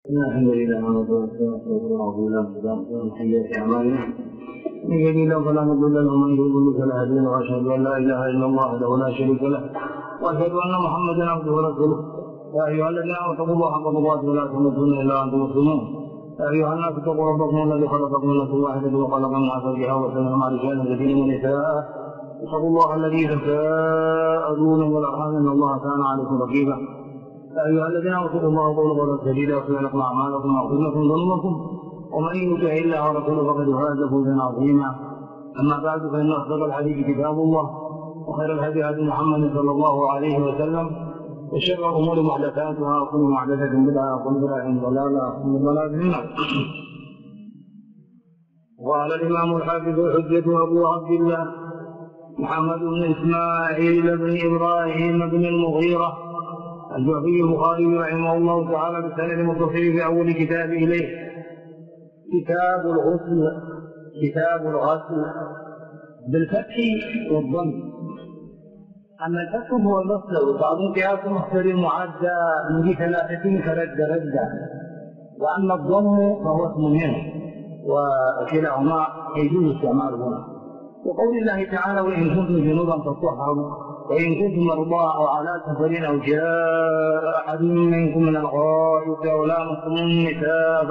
الحمد لله ونستغفره حيات أعمالنا من يهده الله فلا مضل له ومن يضلل فلا هادي له وأشهد أن لا إله إلا الله وحده لا شريك له وأشهد أن محمدا عبده ورسوله يا أيها الذين آمنوا اتقوا الله حق تقاته ولا تموتن إلا وأنتم مسلمون يا أيها الناس اتقوا ربكم الذي خلقكم من نفس واحدة وخلق منها زوجها وسلم على رجالا كثيرا ونساء اتقوا الله الذي تساءلون والأرحام إن الله كان عليكم رقيبا يا أيها الذين آمنوا اتقوا الله وقولوا قولا سديدا يغفر لكم أعمالكم ويغفر لكم ذنوبكم ومن يطع الله ورسوله فقد فاز فوزا عظيما. أما بعد فإن أصدق الحديث كتاب الله وخير الهدي هدي محمد صلى الله عليه وسلم وشر الأمور محدثاتها وكل محدثة بدعة وكل بدعة ضلالة وكل ضلالة في النار. قال الإمام الحافظ الحجة أبو عبد الله محمد بن إسماعيل بن إبراهيم بن المغيرة الجعفي البخاري رحمه الله تعالى بالسند المتصل في أول كتاب إليه كتاب الغسل بالفتح والضم. أما الفتح هو المصدر وبعضهم قياس مصدر معدى من 30 كردة وأما الضم فهو اسم منه وكلاهما يجوز استعمالهما. وقول الله تعالى وإن كنتم جنوبا فاطهروا وإن كنتم مرضى أو على سفر أو جاء أحد منكم من الغائط أو لامستم النساء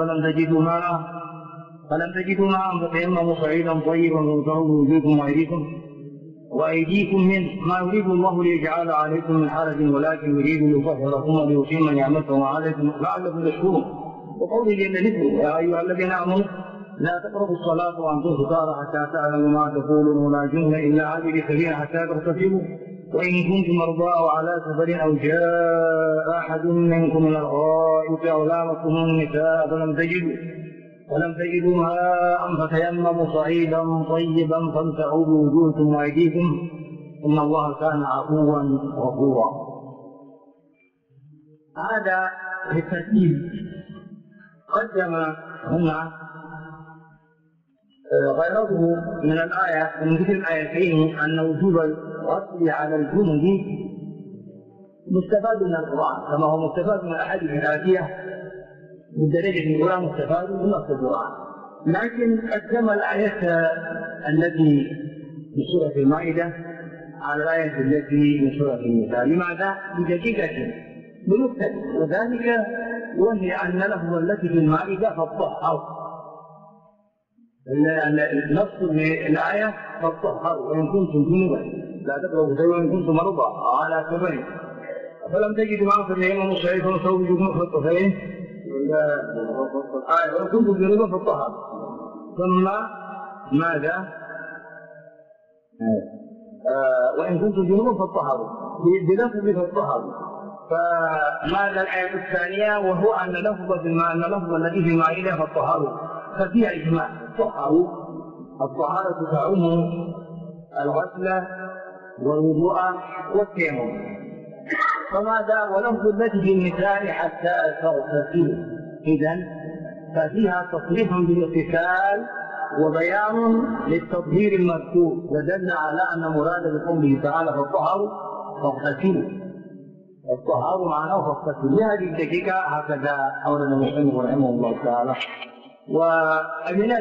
فلم تجدوا ماء فتيمموا صعيدا طيبا فامسحوا بوجوهكم وأيديكم منه ما يريد الله ليجعل عليكم من حرج ولكن يريد ليطهركم وليتم نعمته عليكم لعلكم تشكرون. وقوله جل ذكره يا أيها الذين آمنوا لا تقربوا الصلاة وأنتم سكارى حتى تعلموا ما تقولون ولا جنبا إلا عابري سبيل حتى تغتسلوا وإن كنتم مرضى أو على سفر أو جاء أحد منكم من الغائط أو لامستم النساء فلم تجدوا ماء فتيمموا صعيدا طيبا فامسحوا بوجوهكم وأيديكم إن الله كان عفوا غفورا. هذا بالترتيب قدم هنا غيره من الآية من ذكر الآيتين أن وجوب الغسل على الجنب مستفاد من القرآن كما هو مستفاد من الأحاديث الآتية بالدرجة الأولى مستفاد من نص القرآن. لكن قدم الآية التي في سورة المائدة على الآية التي من سورة النساء. لماذا؟ بدقيقة بنكتة وذلك وهي أن له التي في المائدة فالطهر نص الآية فالطهر وإن كنتم جنبا لا تقربوا الزنا وإن كنتم مرضى على سفر فلم تجدوا ماء فتيمموا صعيدا فامسحوا بوجوهكم والكفين وإن كنتم جنبا فالطهر ثم ماذا؟ وإن كنتم جنبا فالطهروا بلفظ فالطهروا. فماذا الآية الثانية وهو أن لفظ الذي في المائدة فالطهروا ففيها إجماع الطهارة تعم الغسل والوضوء والتيمم. فماذا ولفظ التي في النساء حتى تغتسلوا إذن ففيها تصريح بالاغتسال وبيان للتطهير المذكور ودل على أن مراد بقوله تعالى فالطهر فاغتسلوا الطهر معناه فاغتسلوا. لهذه الدقيقة هكذا أورد المصنف رحمه الله تعالى. ومن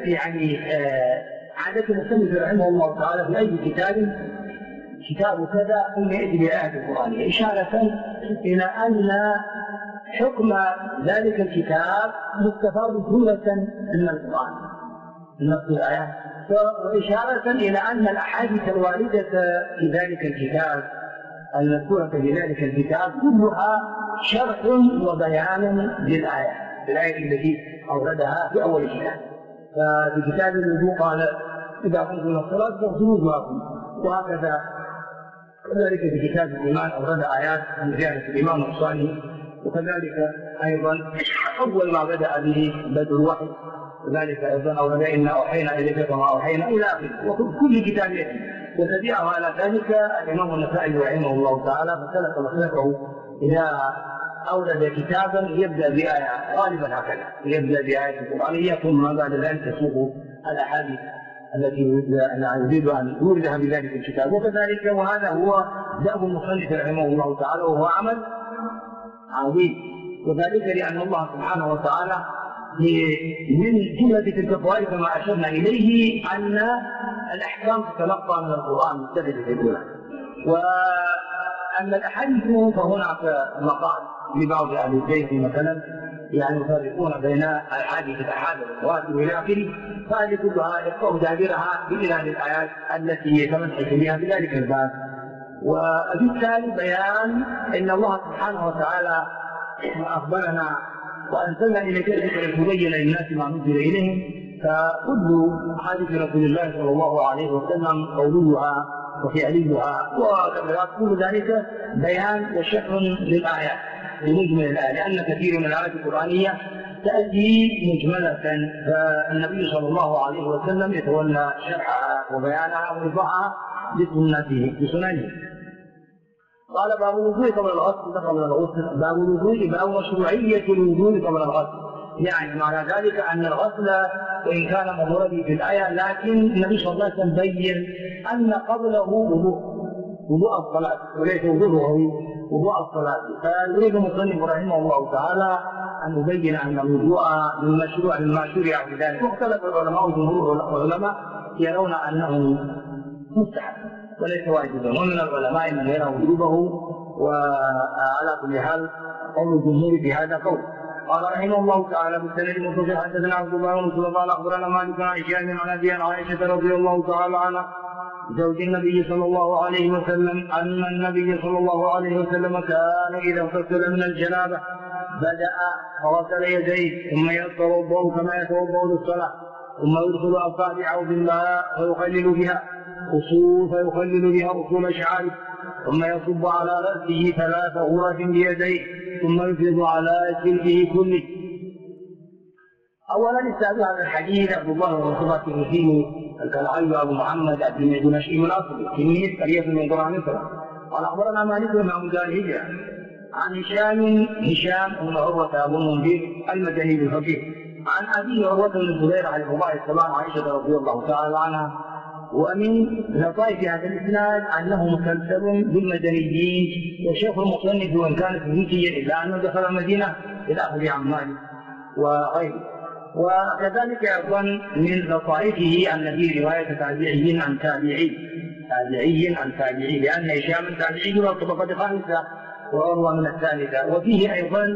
عادة المصنف رحمه الله تعالى في أي كتاب كذا ثم يأتي بآيات القرآن إشارة إلى أن حكم ذلك الكتاب مستفاد جملة من القرآن نص الآيات وإشارة إلى أن الأحاديث الواردة في ذلك الكتاب المذكورة في ذلك الكتاب كلها شرح وبيان للآية التي أوردها في أول الكتاب. ففي كتاب الوضوء قال إذا قمتم إلى الصلاة فاغسلوا وجوهكم وهكذا. وكذلك في كتاب الإيمان أورد آيات من زيادة الإيمان والصالح. وكذلك أيضا أول ما بدأ به بدء الوحي وذلك أيضا أورد إنا أوحينا إليك كما أوحينا إلى آخره وكل كتاب يأتي. وتبعه على ذلك الإمام النسائي رحمه الله تعالى فسلك مسلكه إذا أورد كتابا يبدأ بآية غالبا هكذا يبدأ بآية القرآنية ثم بعد ذلك تسوق الأحاديث التي يريد أن يوردها بذلك الكتاب. وكذلك وهذا هو دأب المصنف رحمه الله تعالى وهو عمل عظيم وذلك لأن الله سبحانه وتعالى من جملة تلك الفوائد كما أشرنا إليه أن الأحكام تتلقى من القرآن مستفيدة الأولى، وأن الأحاديث فهناك مقال لبعض أهل البيت مثلا يعني يفرقون بين أحاديث الأحاد والمتواتر إلى آخره، فهذه كلها يقطع تعبيرها بإلى الآيات التي يتمسك بها في ذلك الباب. وبالتالي بيان أن الله سبحانه وتعالى أخبرنا وأنزلنا إليك الذكر لتبين للناس ما نزل إليهم، فكل حديث رسول الله صلى الله عليه وسلم قولها وفعلها وكل ذلك بيان وشرح للآيات لمجمل الآية، لأن كثير من الآيات القرآنية تأتي مجملة، فالنبي صلى الله عليه وسلم يتولى شرحها وبيانها ووضعها بسننه. قال باب الوضوء قبل الغسل قبل الغسل، باب الوضوء باب مشروعية الوضوء قبل الغسل، يعني معنى ذلك أن الغسل وإن كان مضمورا في الآية لكن النبي صلى الله عليه وسلم بين أن قبله وضوء الصلاة وليس وضوء الصلاة. فيريد المصنف رحمه الله تعالى أن يبين أن الوضوء للمشروع لما شرع في ذلك، واختلف العلماء جمهور العلماء يرون أنه مستحب وليس واجبا، ومن العلماء من يرى وجوبه، وعلى كل حال قول الجمهور بهذا قول. قال رحمه الله تعالى بالسند المتصل حدثنا عبد الله بن مسلم قال اخبرنا مالك عن هشام عن ابي عائشه رضي الله تعالى عنها زوج النبي صلى الله عليه وسلم ان النبي صلى الله عليه وسلم كان اذا اغتسل من الجنابه بدا فغسل يديه ثم يتوضا كما يتوضا للصلاه، ثم يدخل اصابعه في الماء فيخلل بها اصول شعره، ثم يصب على راسه 3 غرف بيديه، ثم يفيض على جلده كله. اولا استاذ هذا الحديث عبد الله بن مسلم فيه الكلعي ابو محمد الدمشقي من اصله تلميذ قريه من قرى مصر. قال اخبرنا مالك بن دار الهجره عن هشام بن عروه ابو المنذر المدني الفقيه عن ابيه عروه بن الزبير عليه السلام عائشه رضي الله تعالى عنها. ومن لطائف هذا الاسناد انه مسلسل بالمدنيين، وشيخ المصنف وان كان كويتيا الا انه دخل المدينه بالاخذ عن مالك وغيره. وكذلك ايضا من لطائفه ان في روايه تابعي عن تابعي لان هشام تابعي من الطبقه الخامسه وعروه من الثالثه. وفيه ايضا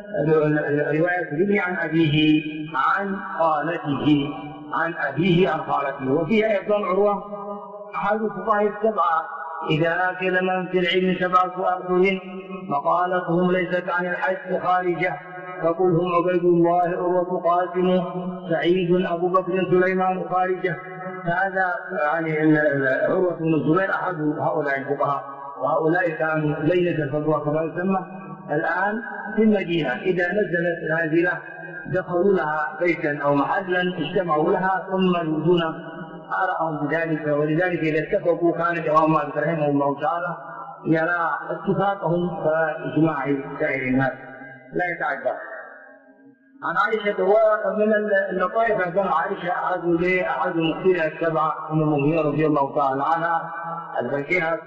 روايه ابنه عن ابيه عن خالته عن خالته. وفيها ايضا عروه احد الفقهاء السبعه اذا اكل من في العلم 7 اشهر مقالتهم ليست عن الحج خارجه، فقل هم عبيد الله عروه قاسم سعيد ابو بكر سليمان خارجه. هذا يعني عروه بن الزبير احد هؤلاء الفقهاء، وهؤلاء كانوا ليله الفتوى كما يسمى الان في المدينه، اذا نزلت نازله دخلوا لها بيتا او محلا اجتمعوا لها ثم يريدون آراءهم بذلك. ولذلك اذا اتفقوا كان الامام مالك رحمه الله تعالى يرى اتفاقهم كاجماع سائر الناس لا يتعدى. عن عائشه ومن اللطائف عن عائشه احد المخبرين السبعه ام المؤمنين رضي الله تعالى عنها الفقيهه،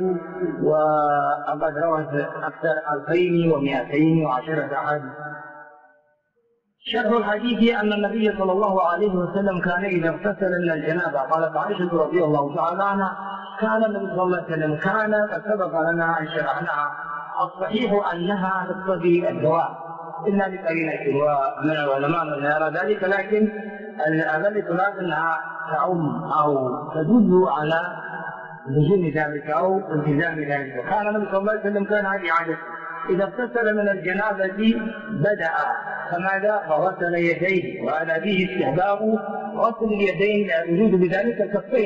وقد روت اكثر 2210 احاديث. شرح الحديث أن النبي صلى الله عليه وسلم كان إذا اغتسل من الجنابة، قالت عائشة رضي الله تعالى عنها كان النبي صلى الله عليه وسلم قد سبق لنا أن شرحناها. الصحيح أنها تقتضي الدواء إلا بقرينة، ومن العلماء من يرى ذلك، لكن الأغلب تراد أنها تعم أو تدل على لزوم ذلك أو التزام ذلك. كان النبي صلى الله عليه وسلم كان هذه عادته إذا اغتسل من الجنابة بدأ فماذا؟ فغسل يديه، وهذا فيه استحباب غسل اليدين يريد بذلك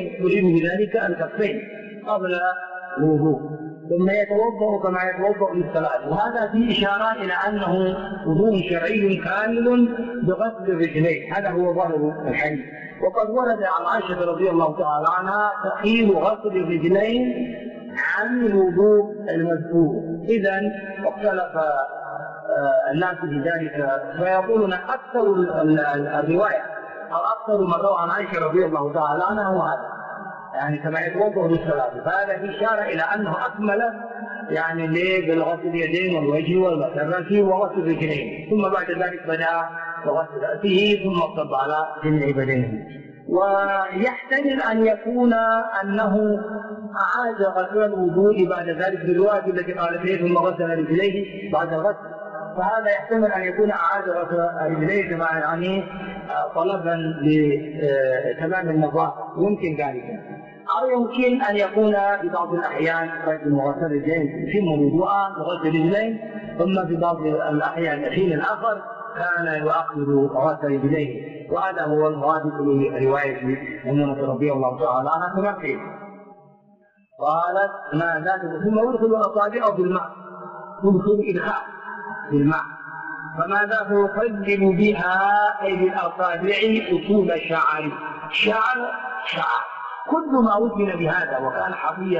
الكفين قبل الوضوء، ثم يتوضأ كما يتوضأ للصلاة. وهذا فيه إشارة إلى أنه وضوء شرعي كامل بغسل الرجلين، هذا هو ظاهر الحديث. وقد ورد عن عائشة رضي الله تعالى عنها تأخير غسل الرجلين عن الوضوء المذكور. إذن اختلف الناس في ذلك، فيقولون أكثر الرواية أو أكثر ما روى عن عائشة رضي الله تعالى عنها هو هذا، يعني كما يتوضأ للصلاة، فهذا إشارة إلى أنه أكمل يعني بالغسل اليدين والوجه والمسرة وغسل الرجلين، ثم بعد ذلك بدأ بغسل رأسه ثم صب على جميع بدنه. ويحتمل أن يكون أنه أعاد غسل الوضوء بعد ذلك بالرواية التي قال فيه ثم غسل رجليه بعد الغسل، فهذا يحتمل أن يكون أعاد غسل رجليه كما يعني طلبا لتمام النظافة، يمكن ذلك. أو يمكن أن يكون في بعض الأحيان رجل غسل رجلين يتم وضوءا بغسل رجلين، ثم في بعض الأحيان الحين الآخر كان يؤخر غسل رجليه، وهذا هو الموافق لرواية ميمونة رضي الله تعالى عنها كما قيل. قالت ما ذلك ثم يدخل أصابعه بالماء، يدخل إدخال بالماء، فماذا يقلب بها أي بالأصابع أصول شعر. شعر كل ما وزن بهذا وكان حرفيا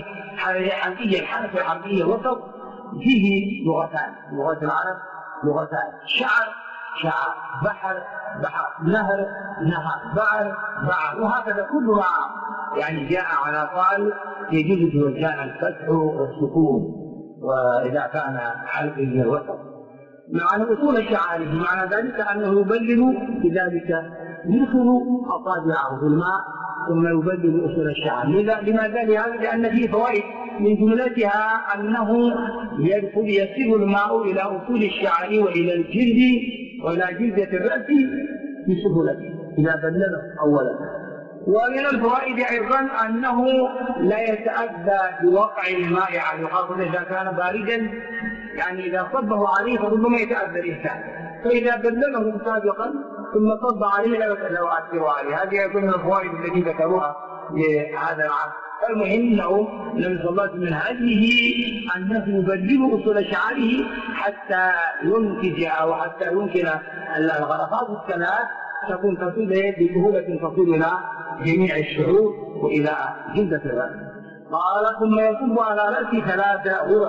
حرفيا وسط فيه لغتان، لغة العرب لغتان، شعر بحر نهر بعر، وهكذا كل ما يعني جاء على قال يجوز في وجهان الفتح والسكون، وإذا كان حرفيا من الوسط معنى أصول شعره، معنى ذلك أنه يبلل بذلك يدخل أصابعه في الماء ثم يبلل أصول الشعر. لماذا؟ لأن فيه فوائد، من جملتها أنه يصل الماء إلى أصول الشعر وإلى الجلد وإلى جلدة الرأس بسهولة إذا بلله أولا. ومن الفوائد أيضا أنه لا يتأذى بوقع الماء عليه، خاصة إذا كان باردا، يعني إذا صبه عليه فربما يتأذى الإنسان، فإذا بلله سابقا ثم صب عليه لا يؤثر عليه. هذه يكون من الفوائد التي ذكروها لهذا العصر. فالمهم أنه النبي صلى الله عليه وسلم من هديه أنه يبلل أصول شعره حتى ينتج أو حتى يمكن الغرفات الثلاث تكون تصل بسهولة تصل إلى جميع الشعور وإلى جلدة الرأس. قال ثم يصب على رأسه 3 غرف،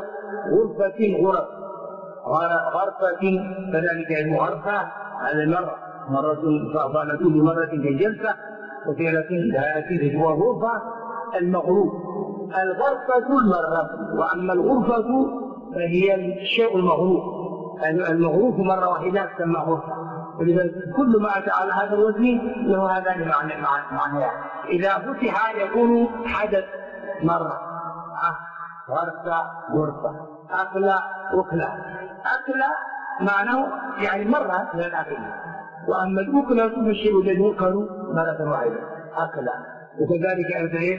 غرفة كذلك المغرفة هذه مرة فعل كل مرة كالجلسة، وفي لكن هو غرفة المغروف. الغرفة المرة، وأما الغرفة فهي الشيء المغروف مرة واحدة تسمى غرفة. ولذلك كل ما أتى على هذا الوزن له هذان معنيان. إذا فتح يكون حدث مرة، غرفة، أكلة معناه يعني مرة من الأكل. وأما الأكلة ثم الشيء الذي يؤكل مرة واحدة أكلة. وكذلك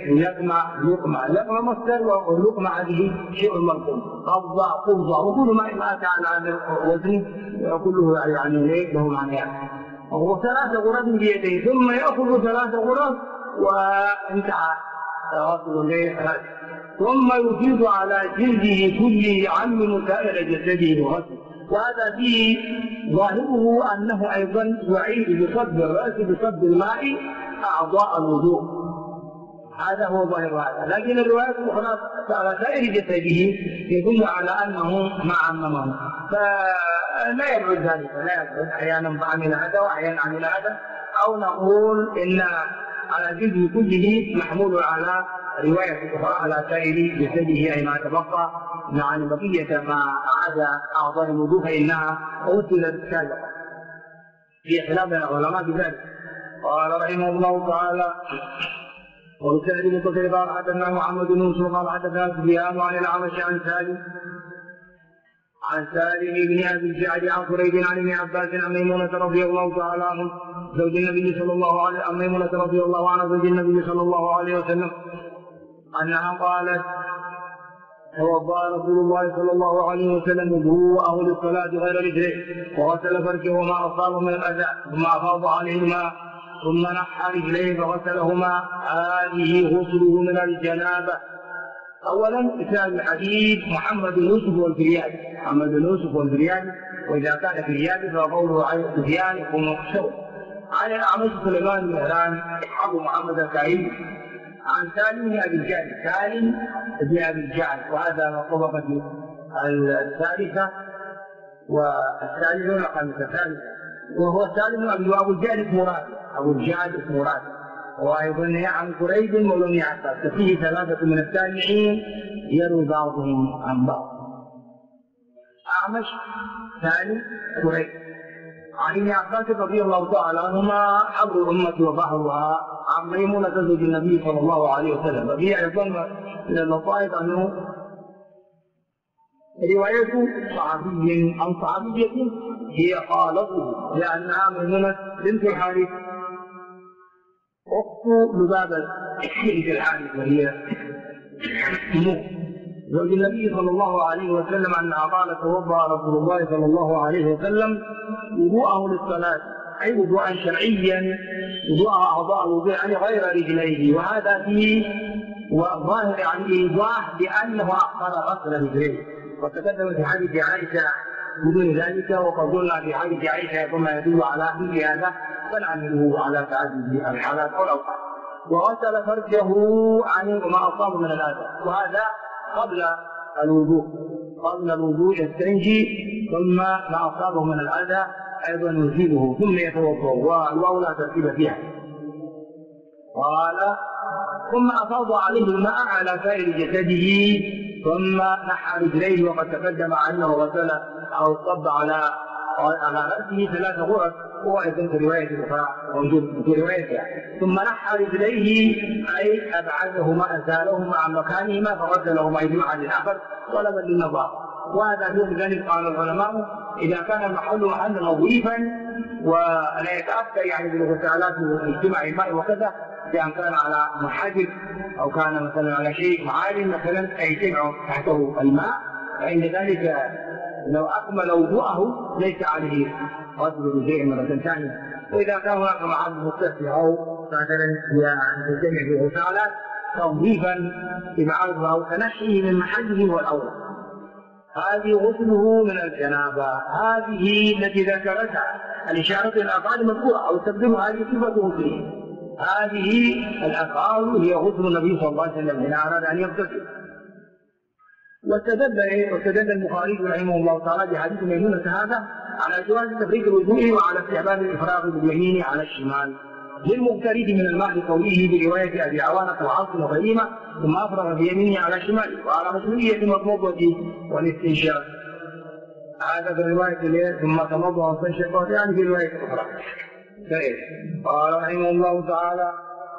لقمة مصدر، واللقمة هذه شيء مرقوم، قبضة، وكل ما أتى على هذا الوزن كله يعني له معنيان. و3 غرف بيديه، ثم يأخذ 3 غرف وانتهى غسل رأسه، ثم يفيض على جلده كله عن سائر جسده الغسل. وهذا فيه ظاهره أنه أيضا يعيد بصب الرأس بصب الماء أعضاء الوضوء، هذا هو ظاهر هذا. لكن الروايات الأخرى على سائر جسده يدل على أنه ما عممه، فلا يبعد ذلك، أحيانا عمل هذا وأحيانا عمل هذا، أو نقول إن على جلده كله محمول على رواية أخرى على سائر جسده، أي ما تبقى مع بقية ما أعاد أعضاء الوضوء فإنها أرسلت سابقا، في خلاف العلماء بذلك. قال رحمه الله تعالى: وبسند متصل قال حدثنا محمد بن يوسف قال حدثنا سفيان عن الأعمش عن سالم بن أبي الجعد عن قريب عن ابن عباس عن ميمونة رضي الله تعالى عنه زوج النبي صلى الله عليه وسلم، ميمونة رضي الله عنها زوج النبي صلى الله عليه وسلم أنها قالت: توضأ رسول الله صلى الله عليه وسلم وضوءه للصلاة غير رجله، وغسل فرجه وما أصابه من الأذى، ثم أفاض عليه الماء، ثم نحى رجليه فغسلهما. هذه غسله من الجنابة. أولا إسناد الحديث محمد بن يوسف والفريابي، وإذا كان فريابي فقوله عن سفيان يكون شر. عن الأعمش سليمان بن مهران أبو محمد الكعيب عن سالم بن أبي الجعد، وهذا طبقة الثالثة والثالثة والخامسة، وهو سالم أبو الجعد اسمه رافع، وأيضا عن قريب مولى عباس، ففيه ثلاثة من التابعين يروي بعضهم عن بعض. أعمش ثاني قريب. عن ابن عباس رضي الله تعالى عنهما حبر الأمة وبحرها عن ميمونة زوج النبي صلى الله عليه وسلم. وفيه أيضا من اللطائف أنه رواية صحابي عن صحابية هي خالته، لأنها ميمونة بنت الحارث أخت لبابة بنت الحارث، وهي أمه زوج النبي صلى الله عليه وسلم أنها قالت توضأ رسول الله صلى الله عليه وسلم وضوءه للصلاة، أي وضوءا شرعيا، وضوءها أعضاء الوضوء يعني غير رجليه، وهذا فيه وظاهر عن الإيضاح بأنه أخر غسل رجليه، وتقدم في حديث عائشة بدون ذلك، وقلنا في حديث عائشة ثم يدل على مثل هذا فنعمله على تعدد الحالات أو الأوقات. وغسل فرجه عن ما أصاب من الأذى، وهذا قبل الوضوء يستنجي، ثم ما أصابه من الأذى أيضا يزيله ثم يتوضأ، والواو لا ترتيب فيها. قال ثم أفاض عليه الماء على سائر جسده، ثم نحى رجليه، وقد تقدم عنه غسل أو صب على رأسه 3 غرف، هو أيضا في رواية الأخرى موجود في روايته. ثم نحى رجليه أي أبعدهما أزالهما عن مكانهما فغسلهما يجمع عن الآخر طلبا للنظافة. وهذا دون ذلك قال العلماء إذا كان المحل محلا نظيفا ولا يتأثر يعني بالغسالات واجتماع الماء وكذا، بأن كان على منحدر أو كان مثلا على شيء معالي مثلا أي تبع تحته الماء، فإن ذلك لو أكمل وضوءه ليس عليه غسل بشيء مرة ثانية. وإذا كان هناك محل متسع أو مثلا يجتمع في غسالات تنظيفا بمعرضه أو تنحيه من محله هو الأولى. هذه غسله من الجنابة، هذه التي ذكرتها الإشارة إلى الأفعال المذكورة أو تقديم هذه صفة غسله. هذه الأفعال هي غسل النبي صلى الله عليه وسلم إذا أراد أن يغتسل. واستدل البخاري رحمه الله تعالى بحديث ميمونة هذا على جواز تفريق الوضوء وعلى استحباب الإفراغ باليمين على الشمال للمغترف من الماء بقوله برواية أبي عوانة وعاصم وغيمة ثم أفرغ بيمينه على شماله، وعلى مشروعية المضمضة والاستنشاق. هذا في الرواية ثم تمضى واستنشق يعني في الرواية الأخرى. قال رحمه الله تعالى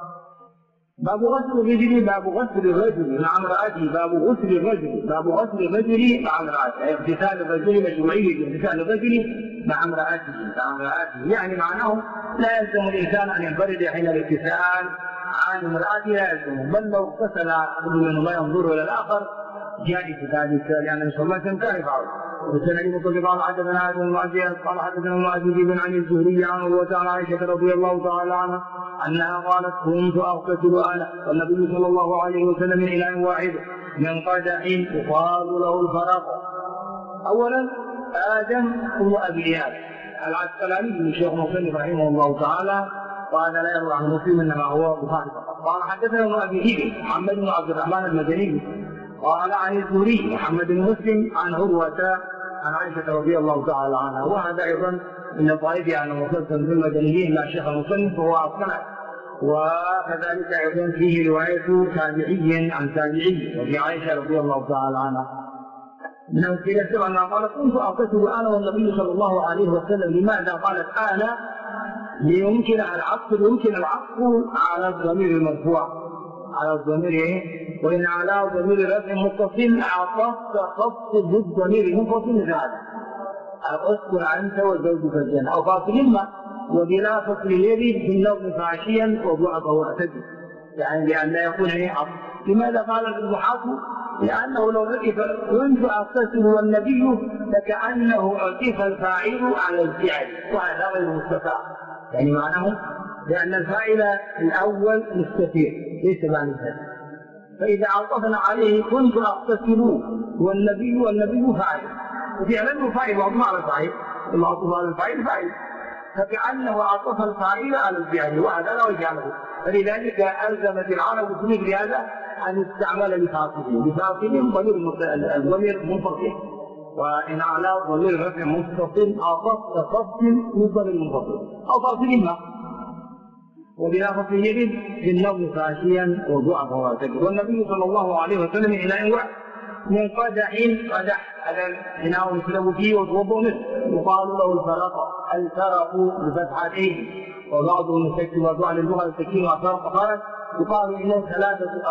باب غسل الرجل مع امرأته، باب غسل الرجل مع امرأته، أي اغتسال الرجل مشروعية اغتسال الرجل مع امرأته يعني معناه لا يلزم الإنسان أن ينفرد حين الاغتسال عن امرأته، لا يلزم، بل لو اغتسل كل من لا ينظر إلى الآخر جائز ذلك، لأن النبي صلى الله عليه وسلم كان يفعل. وسنعيد قال حدثنا آدم المعزي قال حدثنا المعزي بن عن الزهري عنه وتعالى عائشة رضي الله تعالى عنها أنها قالت كنت أغتسل أنا والنبي صلى الله عليه وسلم من إله واحد من قدح يقال له الفرق. أولا آدم هو أبي إياس العسقلاني من شيخ مسلم رحمه الله تعالى، وهذا لا يروى عن مسلم إنما هو بخاري فقط. قال حدثنا أبي إياس محمد بن عبد الرحمن المدني قال عن الزهري محمد بن مسلم عن عروة عن عائشة رضي الله تعالى عنها، وهذا أيضا من الطائف عن مسلسل في المدنيين لا شيخ مسلم فهو أصنع. وكذلك أيضا فيه رواية تابعي عن تابعي وفي عائشة رضي الله تعالى عنها من أمثلة أنها قالت كنت أغتسل أنا والنبي صلى الله عليه وسلم. لماذا قالت أنا؟ ليمكن العطف على الضمير المرفوع على الضمير وإن على ضمير رفع متصل عطفت خفض بالضمير المنفصل هذا أسكن أنت وزوجك الجنة أو فاصلهما وبلا فصل يريد في النوم فعشيا وضعفه اعتدل، يعني بأن لا يكون عطف. لماذا قال الضحاك؟ لأنه لو رئيس كنت أغتسل والنبي لكأنه عطف الفاعل على الفعل وهذا غير مستطاع، يعني معناه لأن الفاعل الأول مستتير ليس معنى ذلك. فإذا عطفنا عليه كنت أغتسل والنبي فاعل، وفعلا فاعل وعطف على الفاعل المعطوف على الفاعل فاعل، فكأنه عطف الفاعل على الفعل وهذا لا وجه له. فلذلك ألزمت العرب في مثل هذا أن يستعمل بفاصل ضمير منفصل، وإن على ضمير رفع متصل عطفت فصل من ضمير منفصل أو فاصلهما. وبلافظ يجد في النوم خاشيا وضعف وسجد. والنبي صلى الله عليه وسلم إلى وعد من قدح على الإناء يشرب فيه ويتوضأ منه يقال له الفرق بفتحتين، وبعضهم يسكن وضع للغة السكين والفرق قال يقال إنه ثلاثة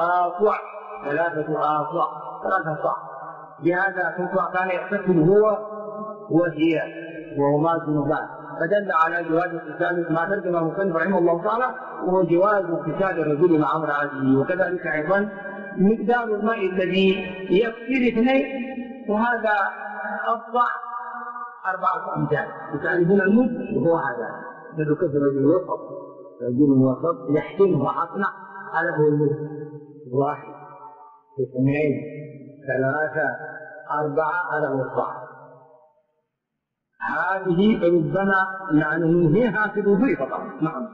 صاع. بهذا كان يغتسل هو وهي وهو ماء جنوبان، فدل على جواز اغتسال ما ترجمه المصنف رحمه الله تعالى، وهو جواز اغتسال الرجل مع امرأته. وكذلك أيضا مقدار الماء الذي يكفي اثنين، وهذا الصاع 4 أمداد. تعرفون المد وهو هذا الذي كثر رجل وسط يحكمه حقنا على هو المد 1 2 3 4 على الصاع. هذه ربما يعني ننهيها في الوضوء فقط. نعم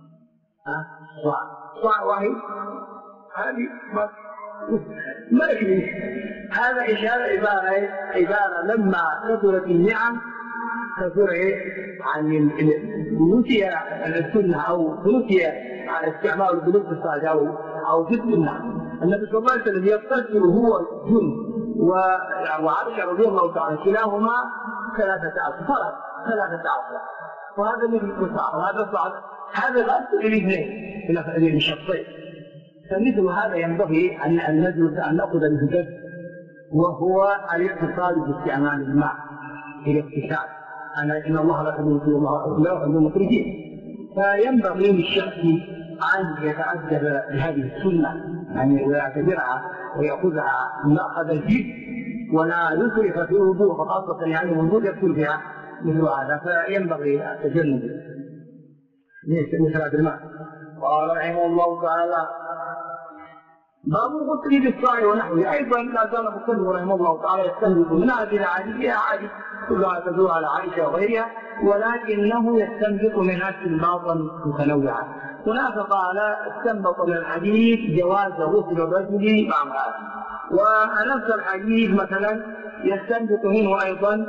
صاع واحد هذه ما يكفي. هذا إشارة عبارة لما كثرت النعم كثر عن نسي السنة أو نسي على استعمال القلوب في الصلاة أو في السنة. النبي صلى الله عليه وسلم يغتسل هو جن وعائشة رضي الله تعالى كلاهما 13 وهذا من صعب وهذا صعب. هذا لا يصل الاثنين الشخصين. فمثل هذا ينبغي أن نأخذ الهدف، وهو الاقتصاد باستعمال الماء في الاغتسال. إن الله لا يحب المخرجين. فينبغي للشخص أن يتأدب بهذه السنة، يعني ويعتبرها ويأخذها مأخذ الجد، ولا يسرف في الوضوء، فخاصة يعني الوضوء يدخل فيها مثل هذا، فينبغي التجنب مثل هذا الماء. قال رحمه الله تعالى: باب الغسل بالصاع ونحوه. ايضا لا زال المصنف رحمه الله تعالى يستنبط من هذه الاحاديث احاديث كلها تدل على عائشه وغيرها، ولكنه يستنبط منها استنباطا متنوعا. هناك قال استنبط من الحديث جواز غسل الرجل مع امراته، ونفس الحديث مثلا يستنبط منه ايضا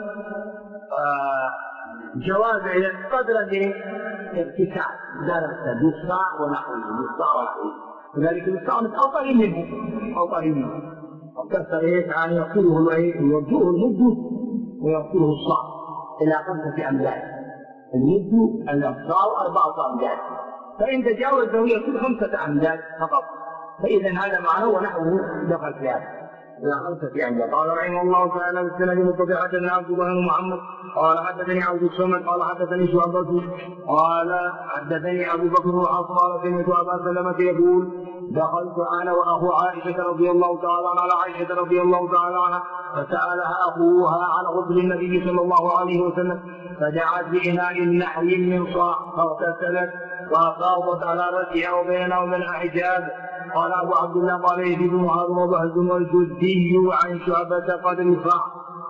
جواز قدر الاغتسال بالصاع ونحوه. لذلك الصامت أو قريب منه كثر يعني يقتله يوجهه المد ويقتله الصاع إلى 5 أمداد. المد الصاع 4 أمداد، فإن تجاوز فهو يكون 5 أمداد فقط. فإذا هذا معناه ونحوه دخل في هذا إلى 5 أمداد. قال رحمه الله تعالى: بالسند المتصل حدثنا عبد الله بن محمد قال حدثني عبد الصمد قال حدثني شعبة قال حدثني أبو بكر بن حفص قال سمعت أبا سلمة يقول: دخلت أنا وأخو عائشة رضي الله تعالى على عائشة رضي الله تعالى عنها، فسألها أخوها عن غسل النبي صلى الله عليه وسلم، فدعت بإناء نحو من صاع فاغتسلت وأفاضت على رأسها وبينها وبينها حجاب. قال أبو عبد الله قال يزيد بن هارون وبهز والجدي عن شعبة قدر صاع.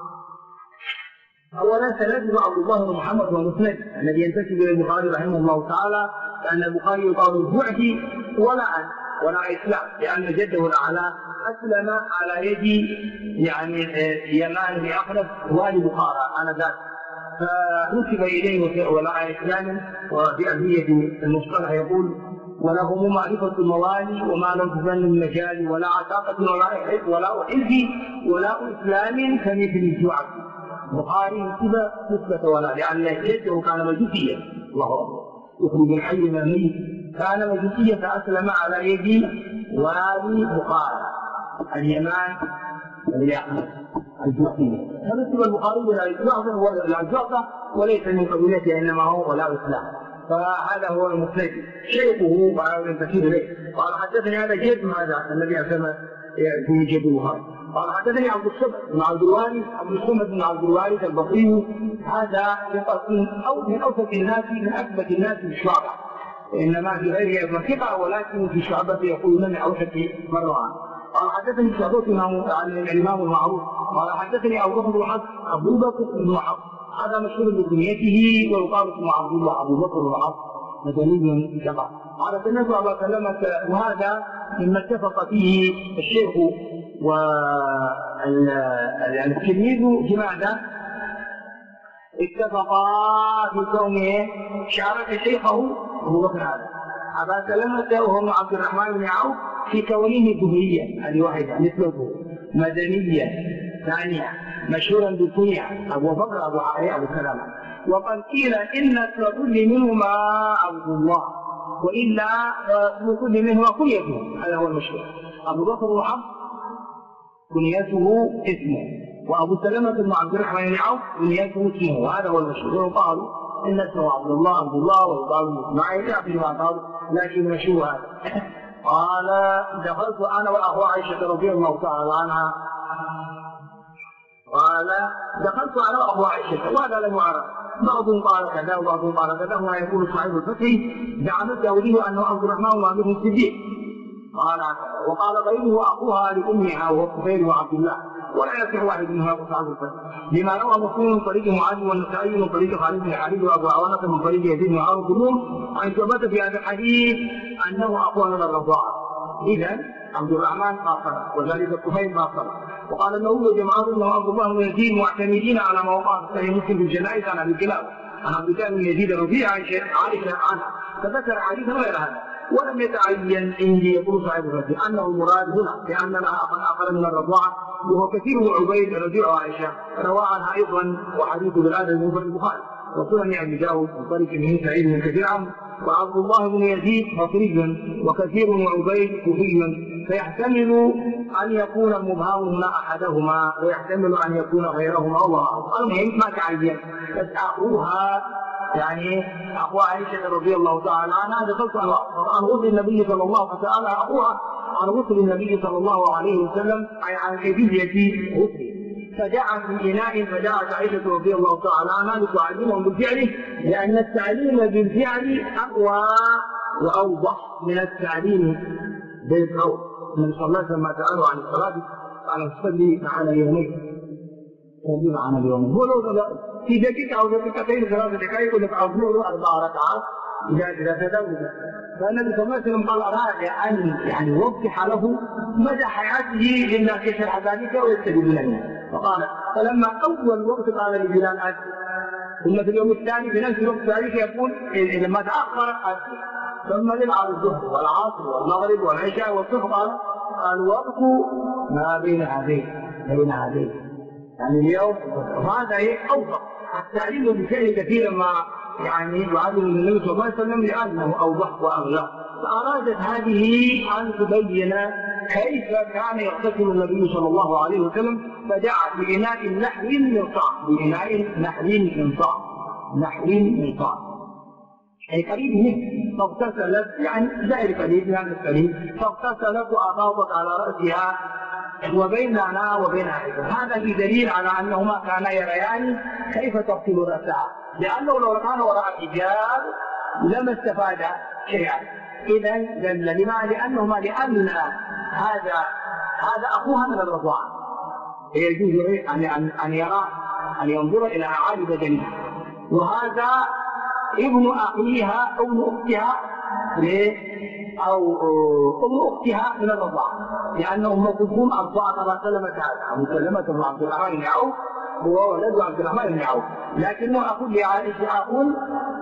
أولا سند عبد الله بن محمد ومسند الذي ينتسب إلى البخاري رحمه الله تعالى، لأن البخاري يقال البعدي ولا إسلام، لأن جده الأعلى أسلم على يد يعني يمان بن أخنف والي بخارى آنذاك، فنسب إليه ولا إسلام. وفي أبية المصطلح يقول: ولهم معرفة الموالي وما لم تزن المجال ولا عتاقة ولا حلف ولا إسلام كمثل شعب. البخاري نسبة ولا، لأن جده كان مجوسيا، الله أكبر، يخرج الحي من الميت، كان مجوسيا فأسلم على يد والي بخارى اليمان اليحيى الجوفية، فنسب البخاري إلى الجوفة وليس من قبيلته، إنما هو ولا إسلام. فهذا هو المسند. شيخه وعاون كثير إليه قال حدثني هذا جد هذا الذي أسمى في جد البخاري. قال حدثني عبد الصمد بن عبد الوارث، عبد الصمد بن عبد الوارث البصري، هذا من أوثق الناس من أثبت الناس بالشعبة، إنما في غيره ابن ثقة، ولكن في شعبة يقولون من أوثق مروان. قال حدثني شعبة عن الإمام المعروف قال حدثني أبو بكر بن حفص، هذا مشهور بكنيته ويقال اسمه عبد الله أبو بكر بن حفص، مدني ثقة. قال سمعت أبا سلمة، وهذا مما اتفق فيه الشيخ والتلميذ بماذا؟ اتفقا في كونه شعرة شيخه أبو بكر أبا سلمة وهو عبد الرحمن بن عوف في كونه دهية، هذه واحدة مثله، مدنية ثانية، مشهورا بالكنية أبو بكر أبو علي أبو سلمة. وقد قيل إن لكل منهما عبد الله، وإلا لكل منهما كنيته، هذا هو المشهور. أبو بكر بن عوف كنيته اسمه، وأبو سلمة بن عبد الرحمن بن عوف كنيته اسمه، وهذا هو المشهور. وقالوا إن اسمه عبد الله ويقال اسماعيل يعطي ما قالوا، لكن مشهور هذا. قال دخلت أنا وأخو عائشة رضي الله تعالى عنها، قال دخلت أنا وأخو عائشة وهذا لم يعرف، بعضهم قال كذا وبعضهم قال كذا، وما يقول صاحب الفتح زعمت أوليه أنه عبد الرحمن وأبيه الصديق، قال وقال غيره أخوها لأمها وهو الطفيل وعبد الله، ولا يصح واحد منها صاحب الفتح، لما روى مسلم من طريق معاذ والنسائي من طريق خالد بن حريث وأبو عوانة من طريق يزيد بن هارون كلهم عن ثبت في هذا الحديث أنه أخوها من الرضاعة. إذا عبد الرحمن ما صدق، وذلك الطفيل ما صدق. وقال النووي وجماعة انه عبد الله بن يزيد معتمدين على ما وقع في صحيح مسلم بالجنائز عن ابي كلاب عن عبد الله بن يزيد رضي عائشه عنها، فذكر حديثا غير هذا، ولم يتعين عندي يقول صاحب الفتح انه المراد هنا لان لها اخا اخر من الرضاعه وهو كثير بن عبيد رضيع عائشه، روى عنها ايضا وحديث بالادب المفرد البخاري وسنن ابي داود من طريق ابن سعيد بن كثير عنه. وعبد الله بن يزيد مصري وكثير بن عبيد كوفي، فيحتمل أن يكون المبهم هنا أحدهما ويحتمل أن يكون غيرهما، الله المهم ما تعين. أخوها يعني أخو عائشة رضي الله تعالى عنها دخلت عن غسل النبي صلى الله عليه وسلم، أخوها عن غسل النبي صلى الله عليه وسلم أي عن كيفية غسله، فجاء في إناء، فجاءت عائشة رضي الله تعالى عنها لتعلمهم بالفعل، لأن التعليم بالفعل أقوى وأوضح من التعليم بالقول. من صلى الله عليه وسلم سألوا عن الصلاة قال صلي معنا اليومين، صلي معنا اليومين، هو لو في دقيقة أو دقيقتين 3 دقائق يقول لك أظهر 4 ركعات إذا تداول. فالنبي صلى الله عليه وسلم قال أراد أن يعني يوضح له مدى حياته للناس يشرح ذلك ويستجيبون له، فقال فلما أول وقت قال لبلال أسر، ثم في اليوم الثاني في نفس الوقت ذلك يقول لما تأخر أسر، ثم للعصر الظهر والعصر والمغرب والعشاء والصبح، قال الوقت ما بين هذين يعني اليوم. وهذا أوضح التعليم بالفعل كثيرا ما يعني يعلم النبي صلى الله عليه وسلم لأنه أوضح وأغلق. فأرادت هذه أن تبين كيف كان يغتسل النبي صلى الله عليه وسلم، فجاء بإناء نحو من طعام، أي قريب منه، فاغتسلت يعني زائر قريب من هذا القريب، فاغتسلت وأفاضت على رأسها وبيننا وبينها. هذا في دليل على أنهما كانا يريان كيف تغسل رأسها، لأنه لو كان وراء الحجاب لما استفاد شيئا. إذا لما لأن هذا أخوها من الرضاعة، يجوز أن يرى أن ينظر إلى أعالي بدنها، وهذا ابن أخيها أو ابن أختها أو ابن أختها من الرضاعة، لأنه أم كلثوم أرضعت أبا سلمة هذا، أبو سلمة بن عبد الرحمن بن عوف هو ولد عبد الرحمن بن عوف، لكنه أقول لعائشة أقول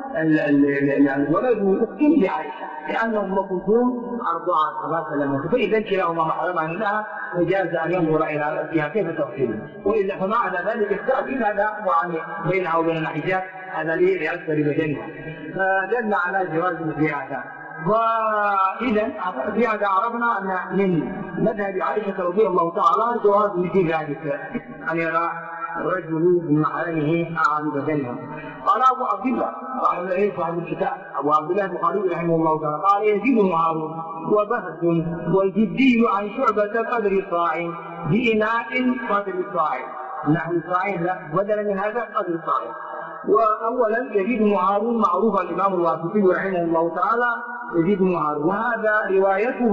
الولد أخت لعائشة، لأنه أم كلثوم أرضعت أبا سلمة، فإذا كلاهما محرم عنها وجاز أن ينظر إلى رأسها كيف تغسل، وإلا فمعنى ذلك التأكيد هذا بينها وبين الحجاب هذا لأكثر بدنها، فدل على جواز مثل هذا. وإذا في هذا عرفنا أن من مذهب عائشة رضي الله تعالى جواز مثل ذلك أن يرى الرجل من محرمه أعلى بدنها. قال أبو عبد الله قال صاحب الكتاب أبو عبد الله البخاري رحمه الله تعالى قال يزيد بن هارون وبهز والجدي عن شعبة قدر صاع بإناء قدر صاع، نحو صاع لا بدلا من هذا قدر صاع. وأولا يزيد بن هارون معروف الإمام الواسطي رحمه الله تعالى يزيد بن هارون، وهذا روايته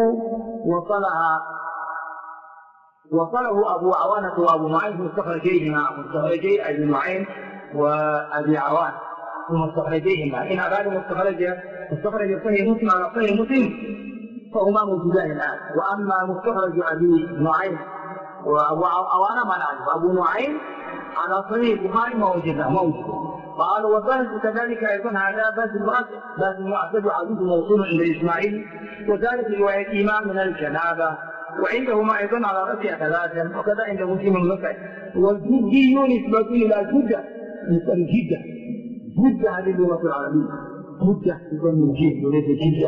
وصله أبو عوانة وأبو نعيم في مستخرجيهما، مستخرجي أبي نعيم وأبي عوانة في مستخرجيهما. إن أراد مستخرج صحيح مسلم على صحيح مسلم فهما موجودان الآن، وأما مستخرج أبي نعيم وأبو عوانة ما نعرف، أبو نعيم على صحيح البخاري موجود. قال وبهز كذلك أيضا هذا بهز المؤسد وحديث موصول عند الإسماعيلي، وذلك رواية إمام من الجنابة، وعندهما أيضا على رأسها 3، وكذا عند مسلم المسعد. والجدي نسبة إلى جدة، نسبة لجدة، جدة هذه اللغة العربية، جدة تكون من جد وليس جدة،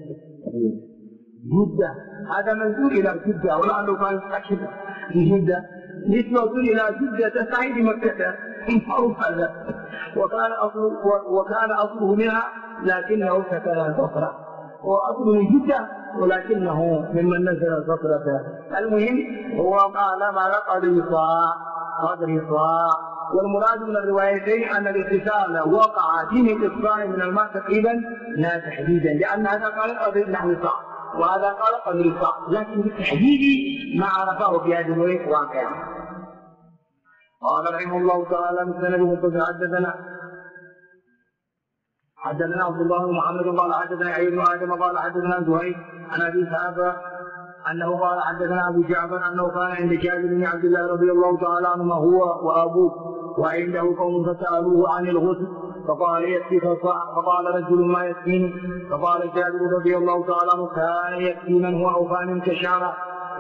جدة هذا منسوب إلى جدة، ولعله كان أكثر جدة، نسبة إلى جدة صعيد مكة معروف هذا، وكان أصله منها لكنه سكن البصرة، وأصله جدة ولكنه ممن نزل البصرة. المهم هو قال ما قدر صاع، والمراد من الروايتين أن الاغتسال وقع في الإصبع من الماء تقريبا لا تحديدا، لأن هذا قال قدر نحو صاع وهذا قال قدر صاع، لكن بالتحديد ما عرفه في هذه الرواية واقعا. قال رحمه الله تعالى مسند متصل حدثنا عبد الله بن محمد قال حدثنا يحيى بن ادم قال حدثنا زهير عن ابي اسحاق انه قال حدثنا ابو جعفر انه كان عند جابر بن عبد الله رضي الله تعالى عنهما هو وابوه وعنده قوم فسالوه عن الغسل فقال يكفيك صاع، فقال رجل ما يكفيني، فقال جابر رضي الله تعالى عنه كان يكفي من هو اوفى منك شعرا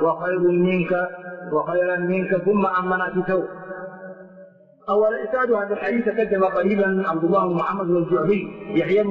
وخيرا منك ثم امنا في ثوب. أول إسناد هذا الحديث تقدم قريبا عبد الله بن محمد والجعفي. يحيى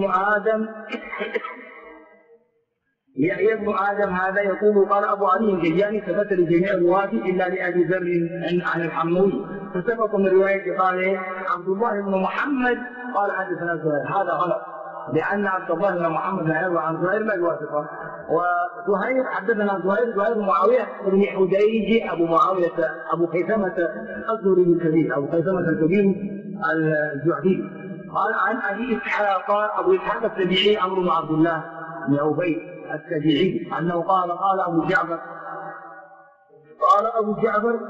بن آدم هذا يقول قال أبو علي الجياني ثبت لجميع الرواة إلا لأبي ذر عن الحموي، فسبق من رواية قال عبد الله بن محمد قال حدثنا زهير، هذا غلط لأن عبد الله بن محمد لا يروى عن زهير لا يوافقه، وزهير حدثنا زهير معاوية بن حديج أبو معاوية أبو خيثمة الزهري الكبير أبو خيثمة الكبير الجعفي. قال عن أبي إسحاق أبو إسحاق السبيعي عمرو بن عبد الله بن عبيد السبيعي أنه قال أبو جعفر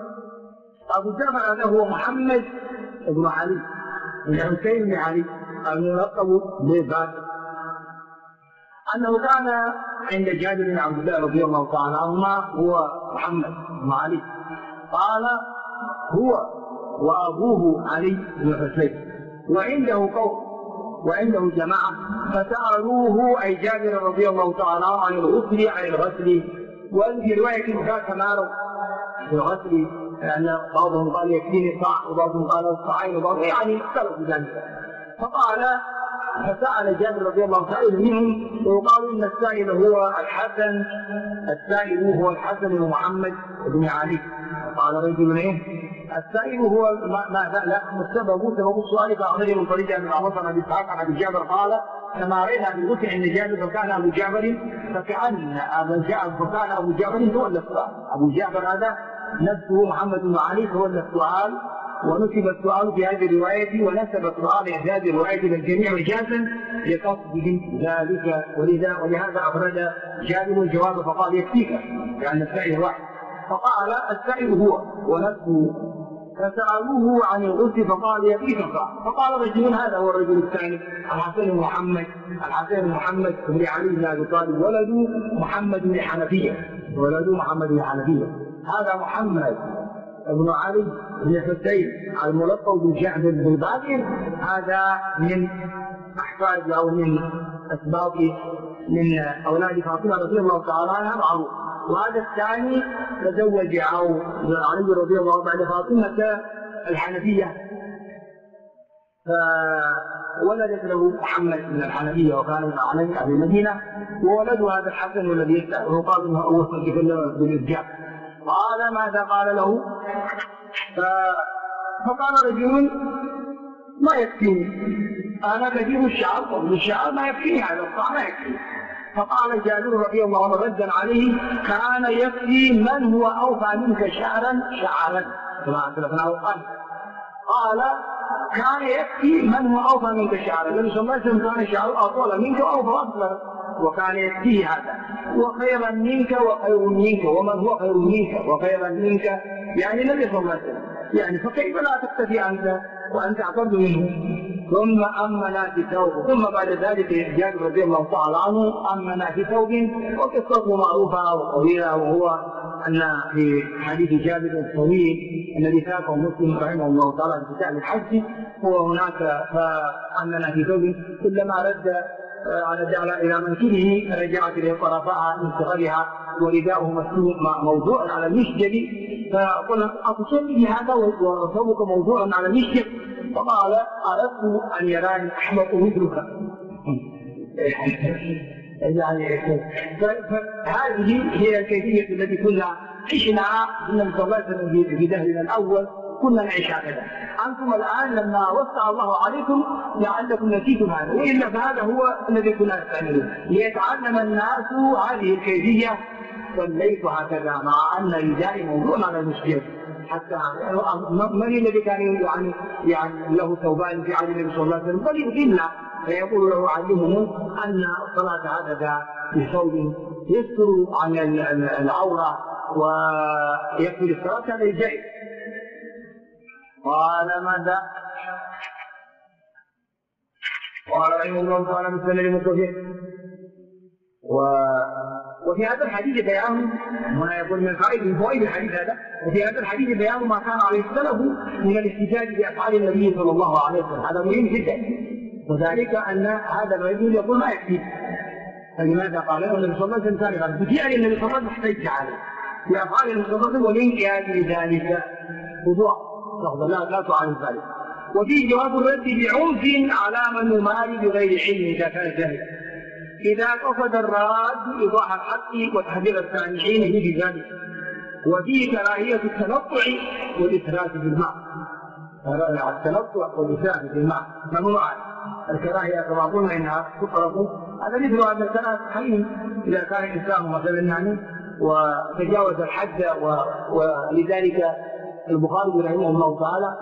هذا هو محمد بن علي بن حسين بن علي الملقب بباكر، أنه كان عند جابر بن عبد الله رضي الله تعالى عنهما هو محمد بن علي، قال هو وأبوه علي بن حسين وعنده قوم وعنده جماعة فسألوه أي جابر رضي الله تعالى عن الغسل، وفي رواية ذاك نار في الغسل، لأن بعضهم قال يكفيني صاع وبعضهم قال صاعين وبعضهم يعني اختلفوا في ذلك. فسأل جابر رضي الله تعالى منهم وقالوا إن السائل هو الحسن بن محمد بن علي. قال رجل ايه؟ السائل هو لا سبب السؤال فأخرج من طريق ابن عمر عن ابي اسحاق عن ابي جابر قال كما رأينا في الغسل عند جابر فكان ابو جعفر تولى السؤال. ابو جعفر هذا نفسه محمد بن علي تولى السؤال، ونسب السؤال في هذه الرواية ونسب السؤال في هذه الرواية للجميع مجازا لقصده ذلك، ولهذا أخرج جابر الجواب فقال يكفيك لأن السائل واحد، فقال السائل هو ونفسه، فسألوه عن الغسل فقال يكفيك فقال رجل هذا هو الرجل الثاني الحسن بن محمد بن علي بن أبي طالب ولد محمد بن حنفية، هذا محمد ابن علي بن حسين الملقب بجعفر بن باكر، هذا من أحفاد أو من أسباط من أولاد فاطمة رضي الله تعالى عنها معروف. وهذا الثاني تزوج علي رضي الله بعد فاطمة الحنفية، فولدت له محمد من الحنفية وكان من علي أهل المدينة، وولد هذا الحسن الذي يقال انه اول من تكلم بالارجاء. قال ماذا قال له؟ فقال رجل ما يكفيني، انا كثير الشعر والشعر ما يكفيني، هذا الصاع ما يكفيني. فقال جابر رضي الله عنه ردا عليه كان يكفي من هو اوفى منك شعرا كما اختلفنا قال كان يكفي من هو اوفى منك شعرا، النبي صلى الله عليه وسلم كان شعره اطول منك واوفى اكثر، وكان يكفيه هذا وخيرا منك وخير منك، ومن هو خير منك وخيرا منك يعني النبي صلى الله عليه وسلم، يعني فكيف لا تكتفي انت وانت اعتقد منه؟ ثم امنا في ثوب، ثم بعد ذلك جابر رضي الله تعالى عنه امنا في ثوب، وقصته معروفه وطويله، وهو أن في حديث جابر الطويل الذي ساقه مسلم رحمه الله تعالى في كتاب الحج هو هناك فأننا في ثوب كلما رد على إلى منكبه رجعت إليه فرفعها من صغرها ورداؤه مسلوب موضوع على المشجب، فقلنا أتصلي بهذا وثوبك موضوع على المشجب؟ فقال أردت أن يراني أحمق مثلك. يعني فهذه هي الكيفية التي كنا عشناها النبي صلى الله عليه وسلم في دهرنا الأول، كنا نعيش هكذا. أنتم الآن لما وسع الله عليكم لعلكم نسيتم هذا، وإلا فهذا هو الذي كنا نستعمله ليتعلم الناس هذه الكيفية. صليت هكذا مع أن ردائي موضوع على المشكلة، حتى من الذي كان يعني له ثوبان في عهد النبي صلى الله عليه وسلم بل يؤذينا، فيقول له علمهم أن الصلاة هكذا بثوب يستر عن العورة ويكفي الصلاة هذا الجائز. قال ماذا؟ قال رحمه الله تعالى بالسند المتفق. وفي هذا الحديث بيان ما يقول من فوائد الحديث هذا، وفي هذا الحديث بيان ما كان عليه السلف من الاحتجاج بافعال النبي صلى الله عليه وسلم، هذا مهم جدا، وذلك ان هذا الرجل يقول ما يكفي. فلماذا قال له النبي صلى الله عليه وسلم ثاني قال بفعل النبي صلى الله عليه وسلم احتج عليه بافعال النبي صلى الله عليه وسلم والانقياد لذلك خضوع لا تعالج ذلك. وفيه جواب الرد بعنف على من يماري بغير علم اذا كان جاهلا، إذا قصد الراد إيضاح الحق وتحذير السامعين في ذلك. وفيه كراهية التنطع والإسراف في الماء، التنطع والإسراف في الماء ممنوع. الكراهية كما قلنا إنها تطرق، هذا مثل هذا الكلام حين إذا كان الإنسان مثلا يعني وتجاوز الحد، ولذلك البخاري رحمه الله تعالى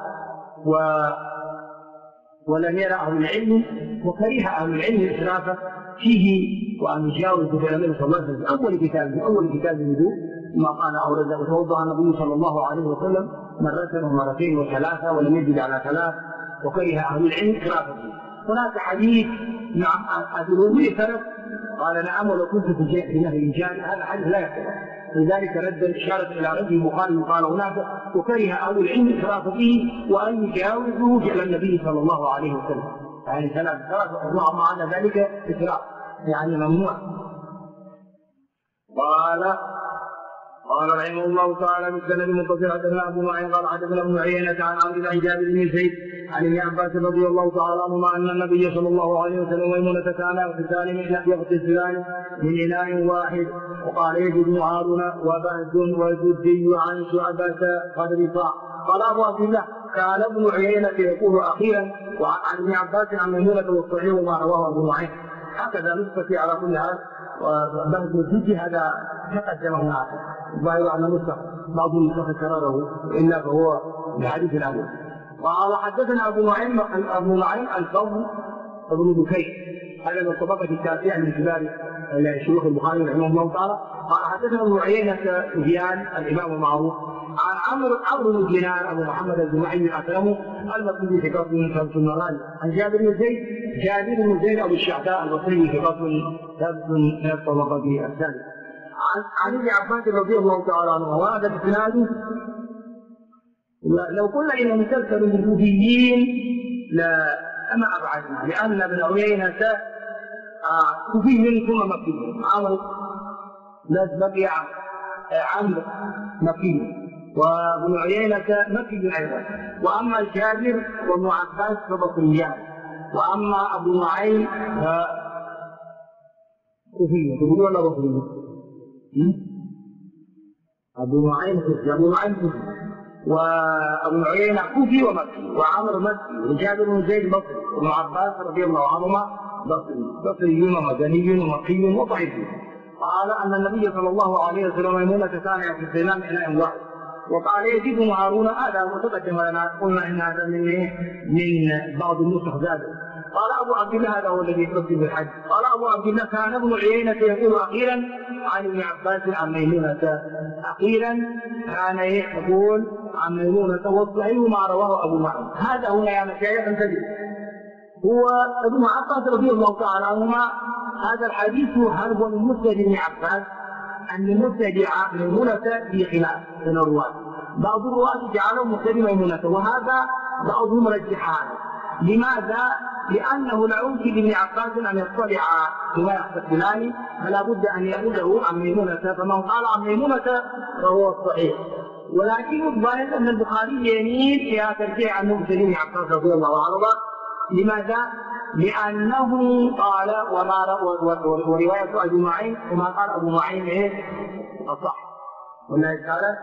ولم يرى أهل العلم وكره أهل العلم الإسراف فيه وأن يجاوز بكلام النبي صلى الله عليه وسلم في أول كتاب الوضوء ما قال أورد وتوضأ النبي صلى الله عليه وسلم مرة ومرتين وثلاثة ولم يزد على ثلاث، وكره أهل العلم إسرافه. هناك حديث عن الوضوء سلف قال نعم ولو كنت في نهر جاري، هذا حديث لا يحتمل، لذلك رد الإشارة إلى رد البخاري وقال هناك وكره أهل العلم إسرافه فيه وأن يجاوزه فعل النبي صلى الله عليه وسلم، يعني ثلاث مع ذلك إسراف يعني ممنوع. قال رحمه الله تعالى بالسند المتصل حدثنا ابو معين قال حدثنا ابن عيينة عن عبد الله جابر بن زيد عن ابن عباس رضي الله تعالى عنهما ان النبي صلى الله عليه وسلم وميمونة كانا يغتسلان يغتسلان من اناء واحد. وقال يزيد بن هارون وبهز والجدي عن شعبة قد رفع. قال ابو عبد الله كان ابن عيينة يقول اخيرا وعن ابن عباس عن ميمونة والصحيح ما رواه ابو معين، هكذا نسبتي على كل هذا. وبهز والجدي هذا تقدم هناك ظاهر على نسخ بعض النسخ كرره الا فهو بحديث الاول. وقال حدثنا ابو نعيم الفضل بن بكير، هذا من طبقه التاسعه من كبار شيوخ البخاري رحمه الله تعالى. قال حدثنا ابن عيينة سفيان الامام المعروف عن عمرو بن دينار ابو محمد الجماعي الاكرم المكي في قصر ثبت المغاني عن جابر بن زيد ابو الشعثاء البصري في قصر ثبت من الطبقه الثانيه عن ابن عباس رضي الله تعالى عنه. وهذا الاسناد لو قلنا انه مسلسل بالكوفيين لما ابعدنا، لان ابن عيينة كوفي ثم مكي، عمرو بقي عمرو مكي وابن عيينة مكي ايضا. واما الجابر وابن عباس فبصريان، واما ابو نعيم كوفي تقولون ولا بصري؟ ابو نعيم كوفي وابو عيينة كوفي ومكي، وعمرو مكي، وجابر بن زيد بصري، وابن عباس رضي الله عنهما بصري ومدني ومكي وضعيف. قال ان النبي صلى الله عليه وسلم ميمونة كان يغتسلان من اناء واحد. وقال يزيد بن هارون هذا متقدم لنا، قلنا ان هذا من بعض النسخ ذلك. قال ابو عبد الله هذا هو الذي يكتب بالحج. قال ابو عبد الله كان ابن عيينة يقول اخيرا عن ابن عباس عن ميمونة، اخيرا كان يقول عن ميمونة والصحيح ما رواه ابو معين. هذا هنا يا مشايخ انتبهوا، هو ابن عباس رضي الله تعالى عنهما هذا الحديث هل هو من مسند ابن عباس أن المبتدع ميمونة في خلاف من الرواة، بعض الرواة جعلوا مبتدع ميمونة وهذا بعضهم رجحان. لماذا؟ لأنه لا يمكن لابن عباس أن يطلع بما يحتفلان، فلا بد أن يقوله عن ميمونة، فمن قال عن ميمونة فهو الصحيح. ولكن الظاهر أن البخاري يميل إلى ترجيح عن مبتدع ابن عباس رضي الله عنه. لماذا؟ لأنه قال ورواية أبو معين وما قال أبو معين إيه؟ الصح. والله تعالى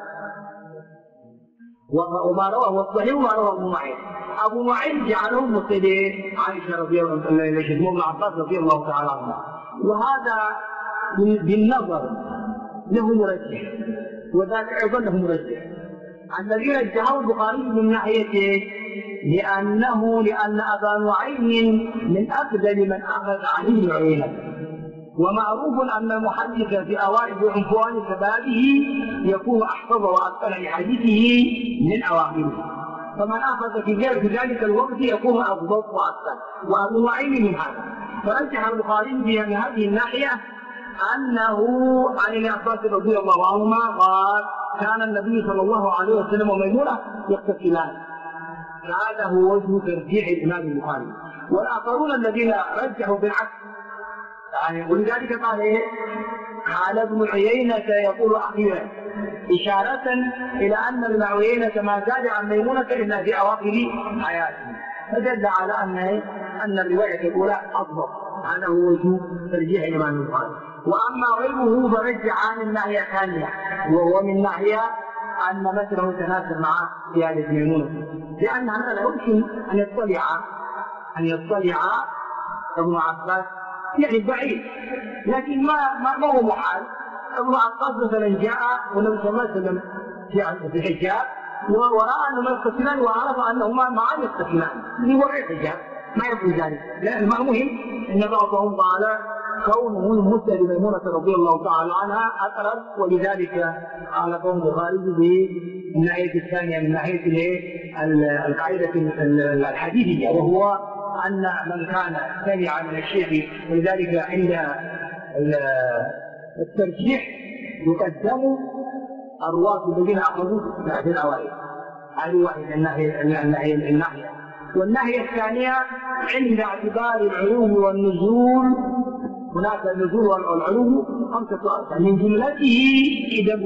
وما رواه الصحيح وما رواه أبو معين. أبو معين جعله مبتدع عائشة رضي الله عنها ابن عباس رضي الله تعالى عنه، وهذا بالنظر له مرجح، وذاك أيضا له مرجح. الذي رجحه البخاري من ناحيته لأن أبا نعيم من أفضل من أخذ عن ابن عيينة، ومعروف أن المحدث في أوائل عنفوان شبابه يكون أحفظ وأتقن لحديثه من أواخره، فمن أخذ في ذلك الوقت يكون أضبط وأتقن، وأبو نعيم من هذا. فرجح البخاري في هذه الناحية أنه عن ابن عباس رضي الله عنهما قال كان النبي صلى الله عليه وسلم وميمونة يغتسلان. هذا هو وجه ترجيح الإمام البخاري. والآخرون الذين رجحوا بالعكس، يعني ولذلك قال إيه؟ قال ابن عيينة يقول أخيرا إشارة إلى أن ابن عيينة ما زاد عن ميمونة إلا في أواخر حياته، فدل على أن الرواية الأولى أضبط. هذا هو وجه ترجيح الإمام البخاري. وأما غيره فرجح عن الناحية الثانية، وهو من ناحية أن مثله تناسب مع زيادة ميمونة، لأن هذا لا يمكن أن يطلع ابن عباس، يعني بعيد، لكن ما هو محال. ابن عباس مثلا جاء والنبي صلى الله عليه وسلم في الحجاب ورأى أنهما يغتسلان وعرف أنهما معا يغتسلان، يوري الحجاب ما يبدو ذلك. لأن المهم أن بعضهم قال كونه المسند ميمونة رضي الله تعالى عنها أقرب، ولذلك قال قوم البخاري بالناحية الثانية من ناحية القاعدة الحديثية، وهو أن من كان سمع من الشيخ، ولذلك عند الترجيح يقدم الرواة الذين أخذوا في الأوائل. هذه واحدة الناحية. والناحية الثانية عند اعتبار العلو والنزول، هناك النزول والعلو 5 أركان، من جملته قدم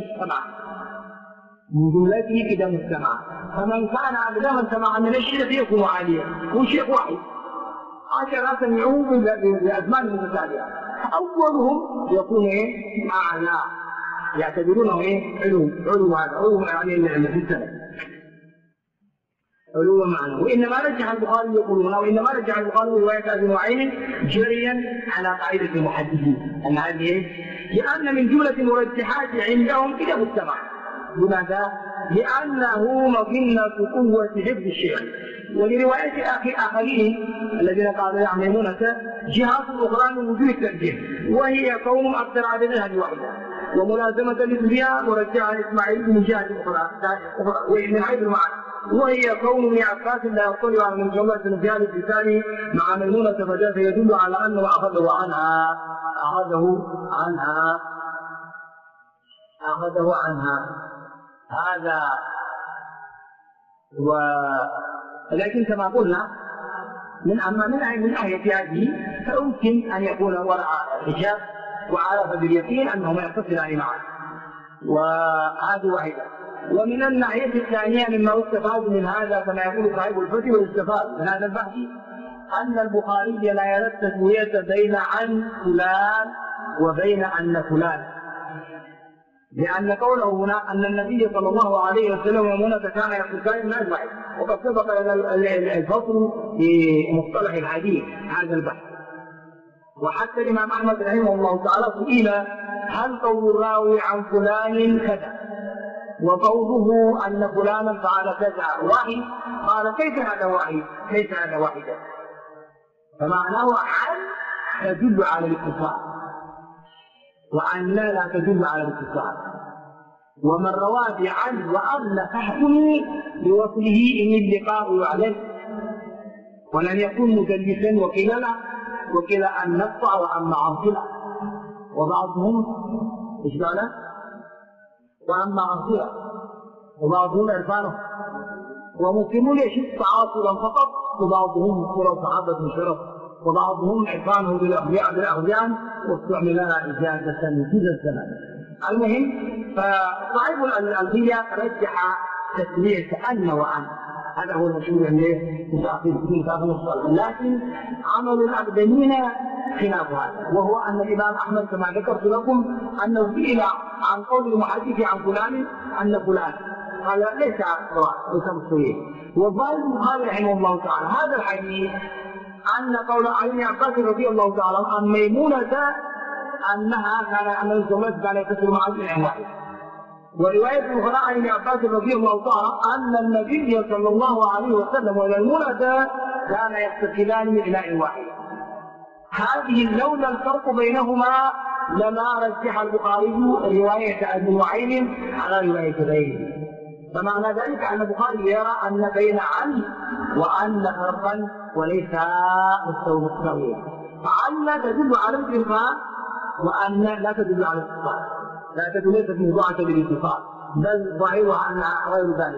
السماع، فمن كان أقدم السماع من الشيء فيكون عاليا، هو شيء واحد 10 سمعوه بأزمان متتالية، أولهم يكون أعلى، يعتبرونه علو هذا علو يعني السنة علو معنى. وإنما رجح البخاري يقولون، وإنما رجح البخاري رواية أبي نعيم جريا على قاعدة المحدثين أن هذه، لأن من جملة المرجحات عندهم كتاب السماع. لماذا؟ لأنه مظنة قوة حفظ الشيخ. ولرواية آخرين الذين قالوا يعملون جهات أخرى من وجوه الترجيح، وهي كون أكثر عددها بواحدة، وملازمة للبيع مرجعها إسماعيل من جهة أخرى ومن حيث المعنى، وهي كون ابن عباس لا يطلع على من جملة الزيادة الثاني مع ميمونة، فذلك يدل على أنه أخذه عنها. هذا ولكن كما قلنا من ناحية هذه فيمكن أن يكون وراء الحجاب وعرف باليقين أنهما يتصلان معا، وهذه واحدة. ومن الناحية الثانية مما يستفاد من هذا كما يقول صاحب الفتح، ويستفاد من هذا البحث أن البخاري لا يرى التسوية بين عن فلان وبين أن فلان، لأن قوله هنا أن النبي صلى الله عليه وسلم ومنة كان يقول من أجمعين، وقد سبق الفصل في مصطلح الحديث هذا البحث. وحتى الإمام أحمد رحمه الله تعالى سئل هل قول الراوي عن فلان كذا وقوله أن فلانا فعل كذا واحد؟ قال كيف هذا واحد؟ ليس هذا واحدا، فمعناه عن تدل على الاتصال، وعن لا تدل على الاتصال. ومن روى بعن وأغلى فحكمه بوصله إن اللقاء يعلم، ولن يكون مدلسا وكلا أن نقطع وأما عن صلة. وبعضهم ايش معنى؟ واما عصيرا وبعضهم عرفانه ومسلمون يشد تعاصرا فقط وبعضهم صورة صحابة شرف وبعضهم عرفانه بالاغذيان واستعملا اجازة في الزمان. المهم فصاحب الألفية رجح تسمية كأن وأن، هذا هو المشهور عنده في تأخير الصلاة، لكن عمل الأقدمين خلاف هذا، وهو أن الإمام أحمد كما ذكرت لكم أنه سئل عن قول المحدث عن فلان أن فلان قال ليس صواب ليس مستويا. والظاهر البخاري رحمه الله تعالى هذا الحديث أن قول علي بن عباس رضي الله تعالى عن ميمونة أنها كان النبي صلى الله عليه وسلم كان يتصل مع ابن واحد، ورواية أخرى عن ابن عباس رضي الله تعالى أن النبي صلى الله عليه وسلم وميمونة كان يتصلان من إناء واحد. هذه لولا الفرق بينهما لما رجح البخاري رواية ابن نعيم على رواية غيره. فمعنى ذلك أن البخاري يرى أن بين عن وأن فرقا وليس مستويا، فعن تدل على الإرفاق وأن لا تدل على الاتصال، لا تدل ليست موضوعة بالاتصال بل ظاهرها أنها غير ذلك.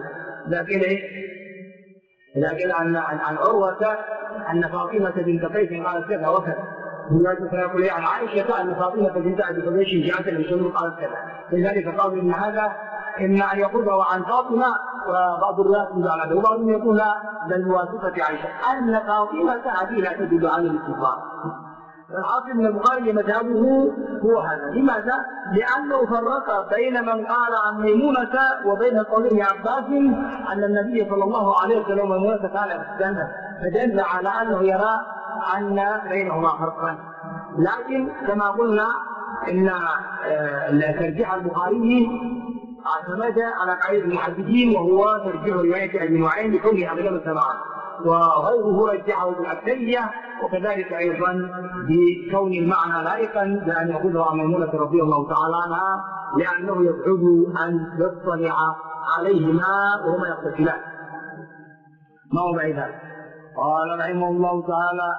لكن عن عروة أن فاطمة بنت قيس قالت كذا وكذا، يقول عن عائشة أن فاطمة بنت أبي قبيش جاءت للرسول قالت كذا، لذلك قالوا إن هذا إما أن يقول عن فاطمة وبعض الروايات تدل على هذا، وبعضهم يقول بل بواسطة عائشة أن فاطمة هذه لا تدل على الاتصال. الحاصل من البخاري مذهبه هو هذا. لماذا؟ لأنه فرق بين من قال عن ميمونة وبين قول ابن عباس أن النبي صلى الله عليه وسلم وميمونة كان في الجنة، فدل على أنه يرى أن بينهما فرقا. لكن كما قلنا إن ترجيح البخاري اعتمد على قاعدة المحدثين وهو ترجيح رواية ابن نعيم بكونه أغلب السماعات، وغيره رجحه بالأكثرية، وكذلك أيضا بكون المعنى لائقا بأن يأخذه عن ميمونة رضي الله تعالى عنها لأنه يبعد أن يطلع عليهما وهما يقتتلان. ما هو بعيد ذلك؟ قال رحمه الله تعالى: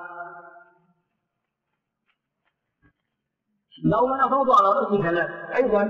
لو من أفوض على رأس ثلاث. أيضا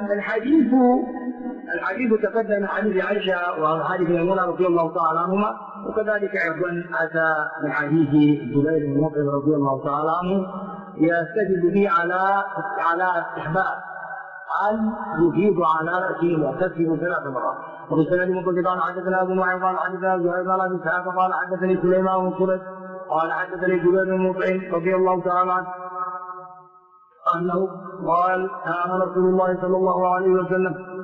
الحديث تقدم من حديث عائشة وحديث ميمونة رضي الله تعالى عنهما، وكذلك أيضا أتى من حديث جبير بن مطعم رضي الله تعالى عنه يستدل به على استحباب أن يفيض على رأسه ويغتسل 3 مرات. وفي السند المتصل قال حدثنا أبو نعيم قال حدثنا زهير قال أبي إسحاق قال حدثني سليمان بن سرد قال حدثني جبير بن مطعم رضي الله تعالى عنه أنه قال: كان رسول الله صلى الله عليه وسلم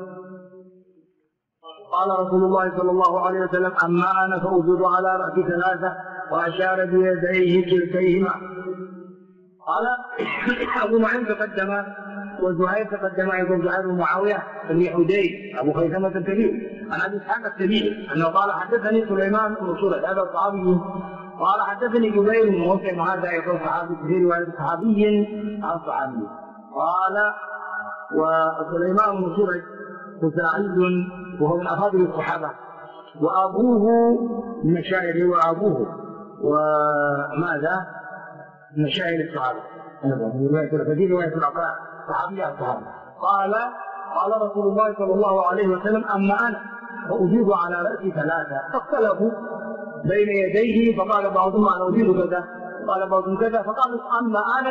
قال رسول الله صلى الله عليه وسلم: أما أنا فأفيض على رأسي 3 وأشار بيديه كلتيهما. قال أبو نعيم تقدم وزهير تقدم أيضا زهير بن معاوية بن حديد أبو خيثمة الكبير عن أبي إسحاق السبيعي أنه قال: حدثني سليمان بن سرد هذا الصحابي قال: حدثني جبير بن مطعم هذا أيضا صحابي في رواية صحابي عن صحابي. قال: وسليمان بن سرد خزاعي وهو من أفاضل الصحابة، وأبوه من مشايخ وأبوه وماذا؟ من مشايخ الصحابة. هذه رواية العقلاء صحابية الصحابة. قال رسول الله صلى الله عليه وسلم: أما أنا فأجيب على رأسي 3. فاختلفوا بين يديه، فقال بعضهم: أنا أجيب كذا، قال بعضهم كذا، فقال: أما أنا.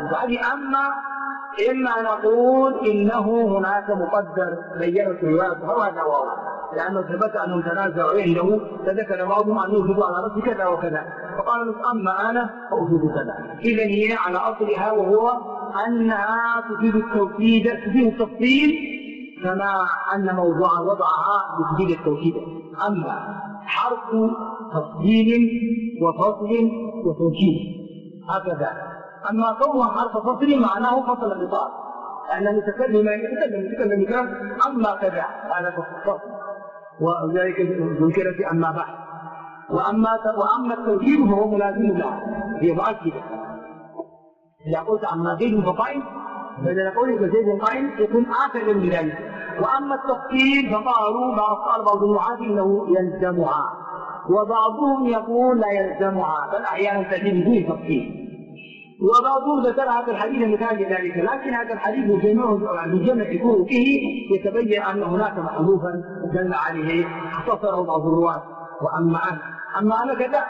إما أن نقول إنه هناك مقدر بينت روايته وهذا واضح، لأنه ثبت أنهم تنازعوا عنده، فذكر بعضهم أن يوجد على رأسه كذا وكذا، فقال: أما أنا فأوجد كذا. إذا هي على أصلها، وهو أنها تفيد التوكيد، تفيد التفصيل، كما أن موضوع وضعها تفيد التوكيد. أما حرف تفصيل وفصل وتوكيد هكذا. أما كونه حرف فصل معناه فصل النطاق، لأن المتكلم يتكلم كلام أما كذا هذا فصل، وذلك ذكر في أما بعد. وأما التوكيد فهو ملازم له، هي مؤكدة. إذا قلت أما زيد فقائم، فإذا قلت زيد قائم يكون آخر من ذلك. وأما التفصيل فقالوا بعض النحاة إنه يلزمها، وبعضهم يقول لا يلزمها، بل أحيانا تجد فيه تفصيل. وبعضهم ذكر هذا الحديث مثال ذلك، لكن هذا الحديث بجمع طرقه يتبين ان هناك محذوفا دل عليه اختصره بعض الرواه. اما انا كذا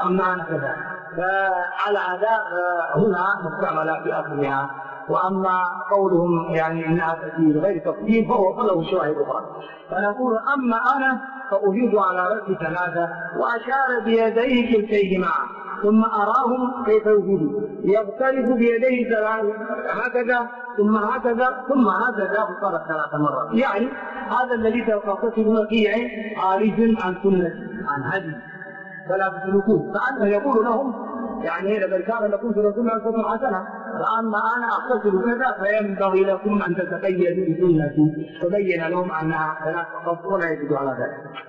فعلى هذا هنا مستعمله في اصلها. واما قولهم يعني انها تاتي بغير تفصيل فهو له شواهد اخرى. فنقول اما انا فافيض على راسي ثلاثه، واشار بيديه كلتيهما ثم اراهم كيف يفيض، يغترف بيديه هكذا ثم هكذا ثم هكذا فصارت 3 مرات. يعني هذا الذي تقتصدون فيه خارج عن سنه عن هدي فلا تسلكوه. كأنه يقول لهم يعني لقد كان لكم في رسول الله صلى الله عليه وسلم، فأما أنا أقتصد كذا فينبغي لكم أن تتقيدوا بسنتي. فبين لهم أنها ثلاث فقط ولا يزيد على ذلك.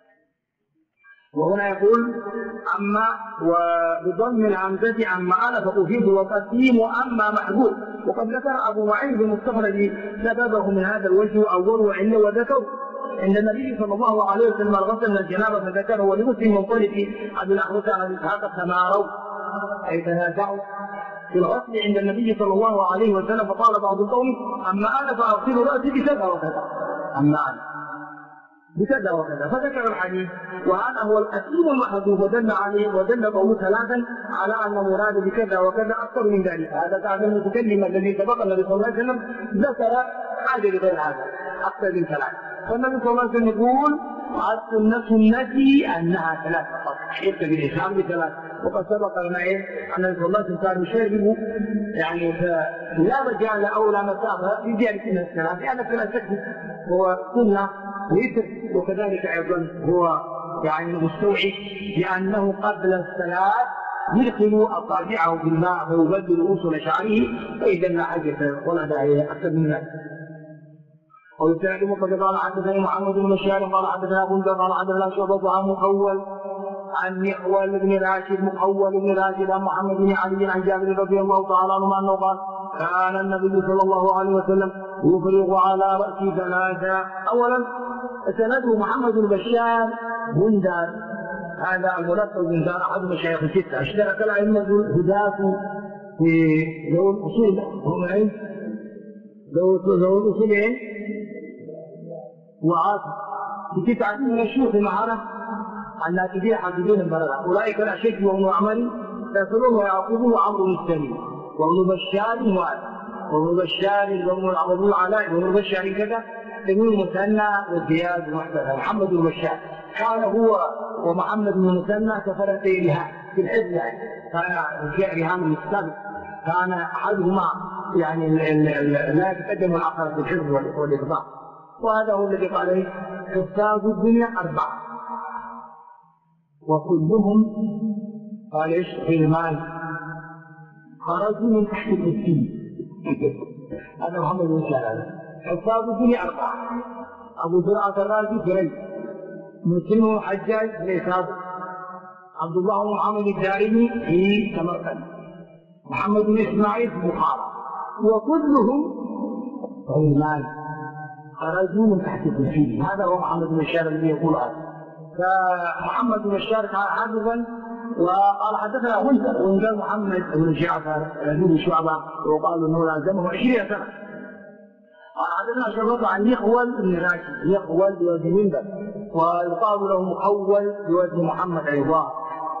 وهنا يقول أما وبضم الهمزة عما أنا فأفيد وقسيم وأما محبوب. وقد ذكر أبو معين بمستخرج سببه من هذا الوجه أول علة وذكر عند النبي صلى الله عليه وسلم الغسل من الجنابة فذكره ولمسلم من طريق أبي الأحوص عن إسحاق تماروا أي تنازعوا في الغسل عند النبي صلى الله عليه وسلم. فقال بعض القوم أما أنا فأغسل رأسي بكذا وكذا، أما أنا بكذا وكذا، فذكر الحديث. وهذا هو الأسلوب المحذوف ودل عليه ودل قوله ثلاثا على أن مراد بكذا وكذا أكثر من ذلك. هذا كان المتكلم الذي سبق النبي صلى الله عليه وسلم ذكر حاجة غير هذا أكثر من ثلاث. فالنبي صلى الله عليه وسلم يقول السنة سنتي أنها 3 فقط، يكتب الإسلام ب3. وقد سبق لنا أن النبي صلى الله عليه وسلم كان يشرب يعني لا مجال أو لا مسافة في زيادة من الثلاث، لأن الثلاث تكفي هو سنة ويتر. وكذلك أيضا هو يعني مستوعب لأنه قبل الصلاة يدخل أصابعه في الماء فيبدل أصول شعره، فإذا لا حاجة ولا داعي أكثر من ذلك. ويسأل مقدم قال حدثني محمد بن بشار قال حدثنا ابو بكر قال حدثنا شعبة عن مخول عن مخول بن راشد عن محمد بن علي عن جابر رضي الله تعالى عنه انه قال كان النبي صلى الله عليه وسلم يفرغ على رأسه 3. اولا سنده محمد بن بشار بندار، هذا الملقب بندار احد مشايخ الستة. اشترك الائمة الهداة في ذوي الاصول، هم ايه؟ ذوي الاصولين وعاصم في 9 من الشيوخ معنا الناتجين حافظين البلد. اولئك الاشد وابن عمر يصلون ويعقوب وعمرو بن السليم وابن بشار وابن بشار وابن العلاء وابن بشار كذا ابن المثنى وزياد ومحمد. محمد بن بشار كان هو ومحمد بن المثنى كفرتي رهان في الحفظ، كان في رهان السابق، كان احدهما يعني لا يتقدم الاخر في الحفظ والاخبار. وهذا هو الذي قال عليه حفاظ الدنيا 4 وكلهم قال ايش غلمان خرجوا من تحت الكرسي. هذا محمد بن سلام. حفاظ الدنيا 4 ابو زرعة الرازي جريج، مسلم حجاج ليساب، عبد الله بن محمد الدارمي في سمرقند، محمد بن اسماعيل في بخارى، وكلهم غلمان خرجوا من تحت الكرسي. هذا هو محمد بن بشار الذي يقول هذا. فمحمد بن بشار كان حافظا. وقال حدثنا غندر محمد بن جعفر بن شعبة وقالوا انه لازمه 20 سنة. قال حدثنا شعبة عن يخول بن راشد، يخول بوجه منبر، ويقال له مخول بوجه محمد ايضا،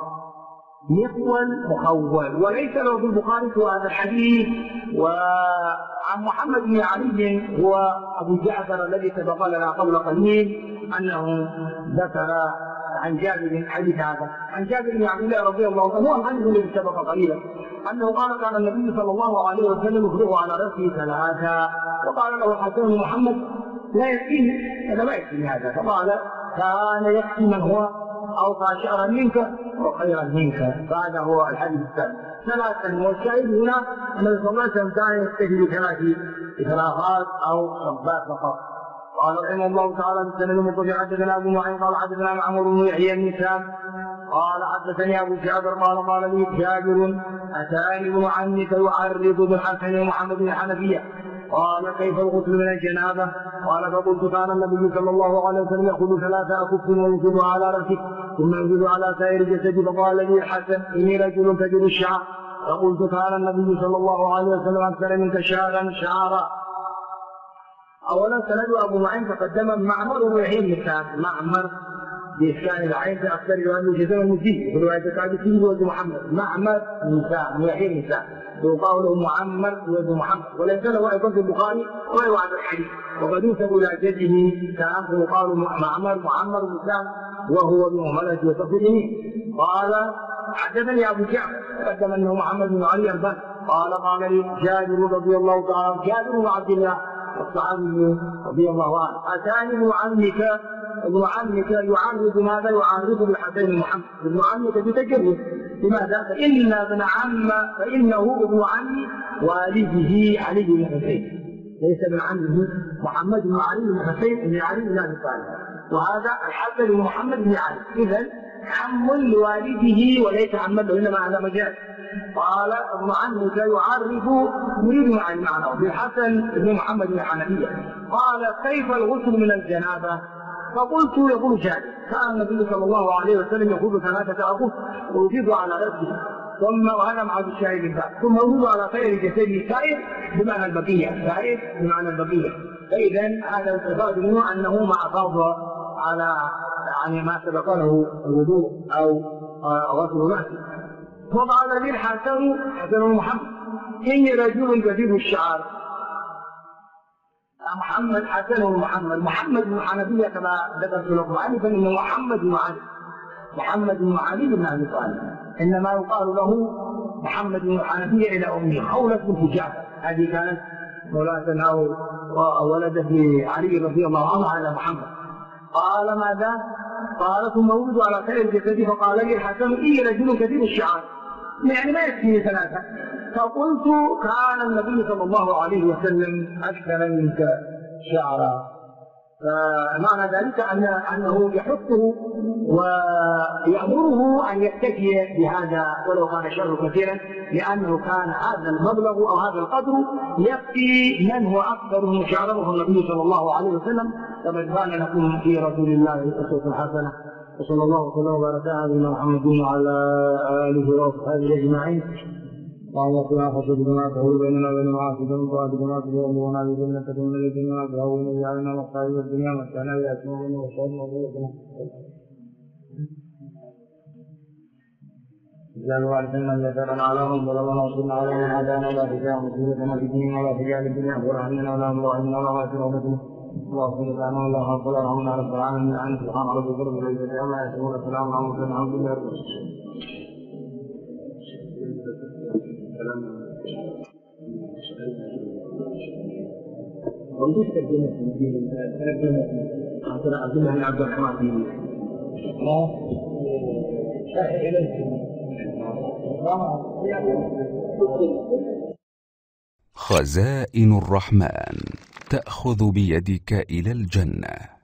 يخول مخول، وليس له في البخاري سوى هذا الحديث. وعن محمد بن علي هو ابو جعفر الذي سبق لنا قبل قليل انه ذكر عن جابر حديث هذا، عن جابر بن عبد الله رضي الله عنه، هو الحديث الذي سبق قليلا، انه قال كان النبي صلى الله عليه وسلم يفرغ على راسه 3. وقال له الحسن بن محمد لا يكفيني، هذا ما يكفيني هذا، فقال كان يكفي من هو اوفى شعرا منك وخيرا منك. فهذا هو الحديث الثاني 3. والشاهد هنا ان النبي صلى الله عليه وسلم كان يكتفي ب3 إفراغات او صبات فقط. قال رحمه الله تعالى بالسند المتصل حدثنا ابو معين قال حدثنا معمر بن يحيى بن سام قال حدثني ابو جابر قال لي جابر اتاني ابن عمك يعرض بالحسن ومحمد بن الحنفيه قال كيف الغسل من الجنابه؟ قال فقلت كان النبي صلى الله عليه وسلم ياخذ 3 أكف وينزل على راسه ثم ينزل على سائر جسده. فقال لي الحسن اني رجل تجد الشعر فقلت كان النبي صلى الله عليه وسلم أكثر منك شعرا. أولا سند أبو معين تقدم معمر ويحيى بن سعد. معمر بإسكان العين في أكثر رواية جزم المزيد في رواية سعد فيه ولد محمد. معمر بن سعد ويحيى بن سعد يقال له معمر ولد محمد، وليس له أيضا في البخاري ولا هذا الحديث، وقد ينسب إلى جده كأنه يقال معمر بن سعد وهو من ملك وصفه. قال حدثني أبو جعفر قدم أنه محمد بن علي البن قال لي جابر رضي الله تعالى جابر بن عبد الله الصحابي رضي الله عنه أتاني ابن عمك يعرض ماذا؟ يعرض بالحسين المحمد. ابن عمك بتجرد. لماذا؟ فإنه ابن عم والده علي بن حسين، ليس من عمه محمد بن علي بن حسين بن علي بن أبي طالب، وهذا الحسن بن محمد بن علي، إذن عم لوالده وليس عما له، إنما هذا مجال. قال ابن عمك يعرف يريد معناه بالحسن بن محمد بن الحنفية. قال كيف الغسل من الجنابة؟ فقلت يقول جابر كان النبي صلى الله عليه وسلم يأخذ 3 أغسل ويفيض على رأسه ثم وهذا مع الشاهد الباب ثم يفيض على خير جسده سائر بمعنى البقية. فإذا هذا الإفاض منه أنه ما أفاض على يعني ما سبق له الوضوء أو غسل رأسه. وقال لي الحسن محمد إني رجل كثير الشعر. محمد حسن محمد بن حنفية كما ذكرت لكم عنه، فإنه محمد بن علي بن أبي طالب، إنما يقال له محمد بن حنفية إلى أمه خولة بنت جعفر، هذه كانت مولاة أو ولدت لعلي رضي الله عنه على محمد. قال ماذا؟ قال ثم ولد على خير الجسد. فقال لي الحسن إني رجل كثير الشعر، يعني ما يكفي 3. فقلت كان النبي صلى الله عليه وسلم أكثر منك شعرا. فمعنى ذلك أنه يحثه ويأمره أن يتكي بهذا ولو كان شعره كثيرا، لأنه كان هذا المبلغ أو هذا القدر يكفي من هو أكثر من شعره النبي صلى الله عليه وسلم. فقد كان لكم في رسول الله أسوة حسنة. وصلى الله وسلم وبارك على محمد وعلى آله وصحبه أجمعين. اللهم اغفر لنا خشيتنا تهول بيننا وبين معاصيك وطاعتنا تبلغنا بجنتك من الجنة وتهون بأعيننا مصائب الدنيا متعنا بأسمائنا وصحبنا وباركنا. اجعل وارثنا من يسرنا على من ظلمنا وانصرنا على من عادانا ولا تجعل مصيبتنا في ديننا ولا تجعل الدنيا أكبر همنا ولا مبلغ علمنا ولا غافر رحمتنا. اللهم صل على محمد وعلى آله وصحبه على العالمين. أنت سبحان ربك رب العزة عما يصفون وسلام على المرسلين والحمد لله رب العالمين. وجود ترجمة عبد الله بن عبد الرحمن خزائن الرحمن تأخذ بيدك إلى الجنة.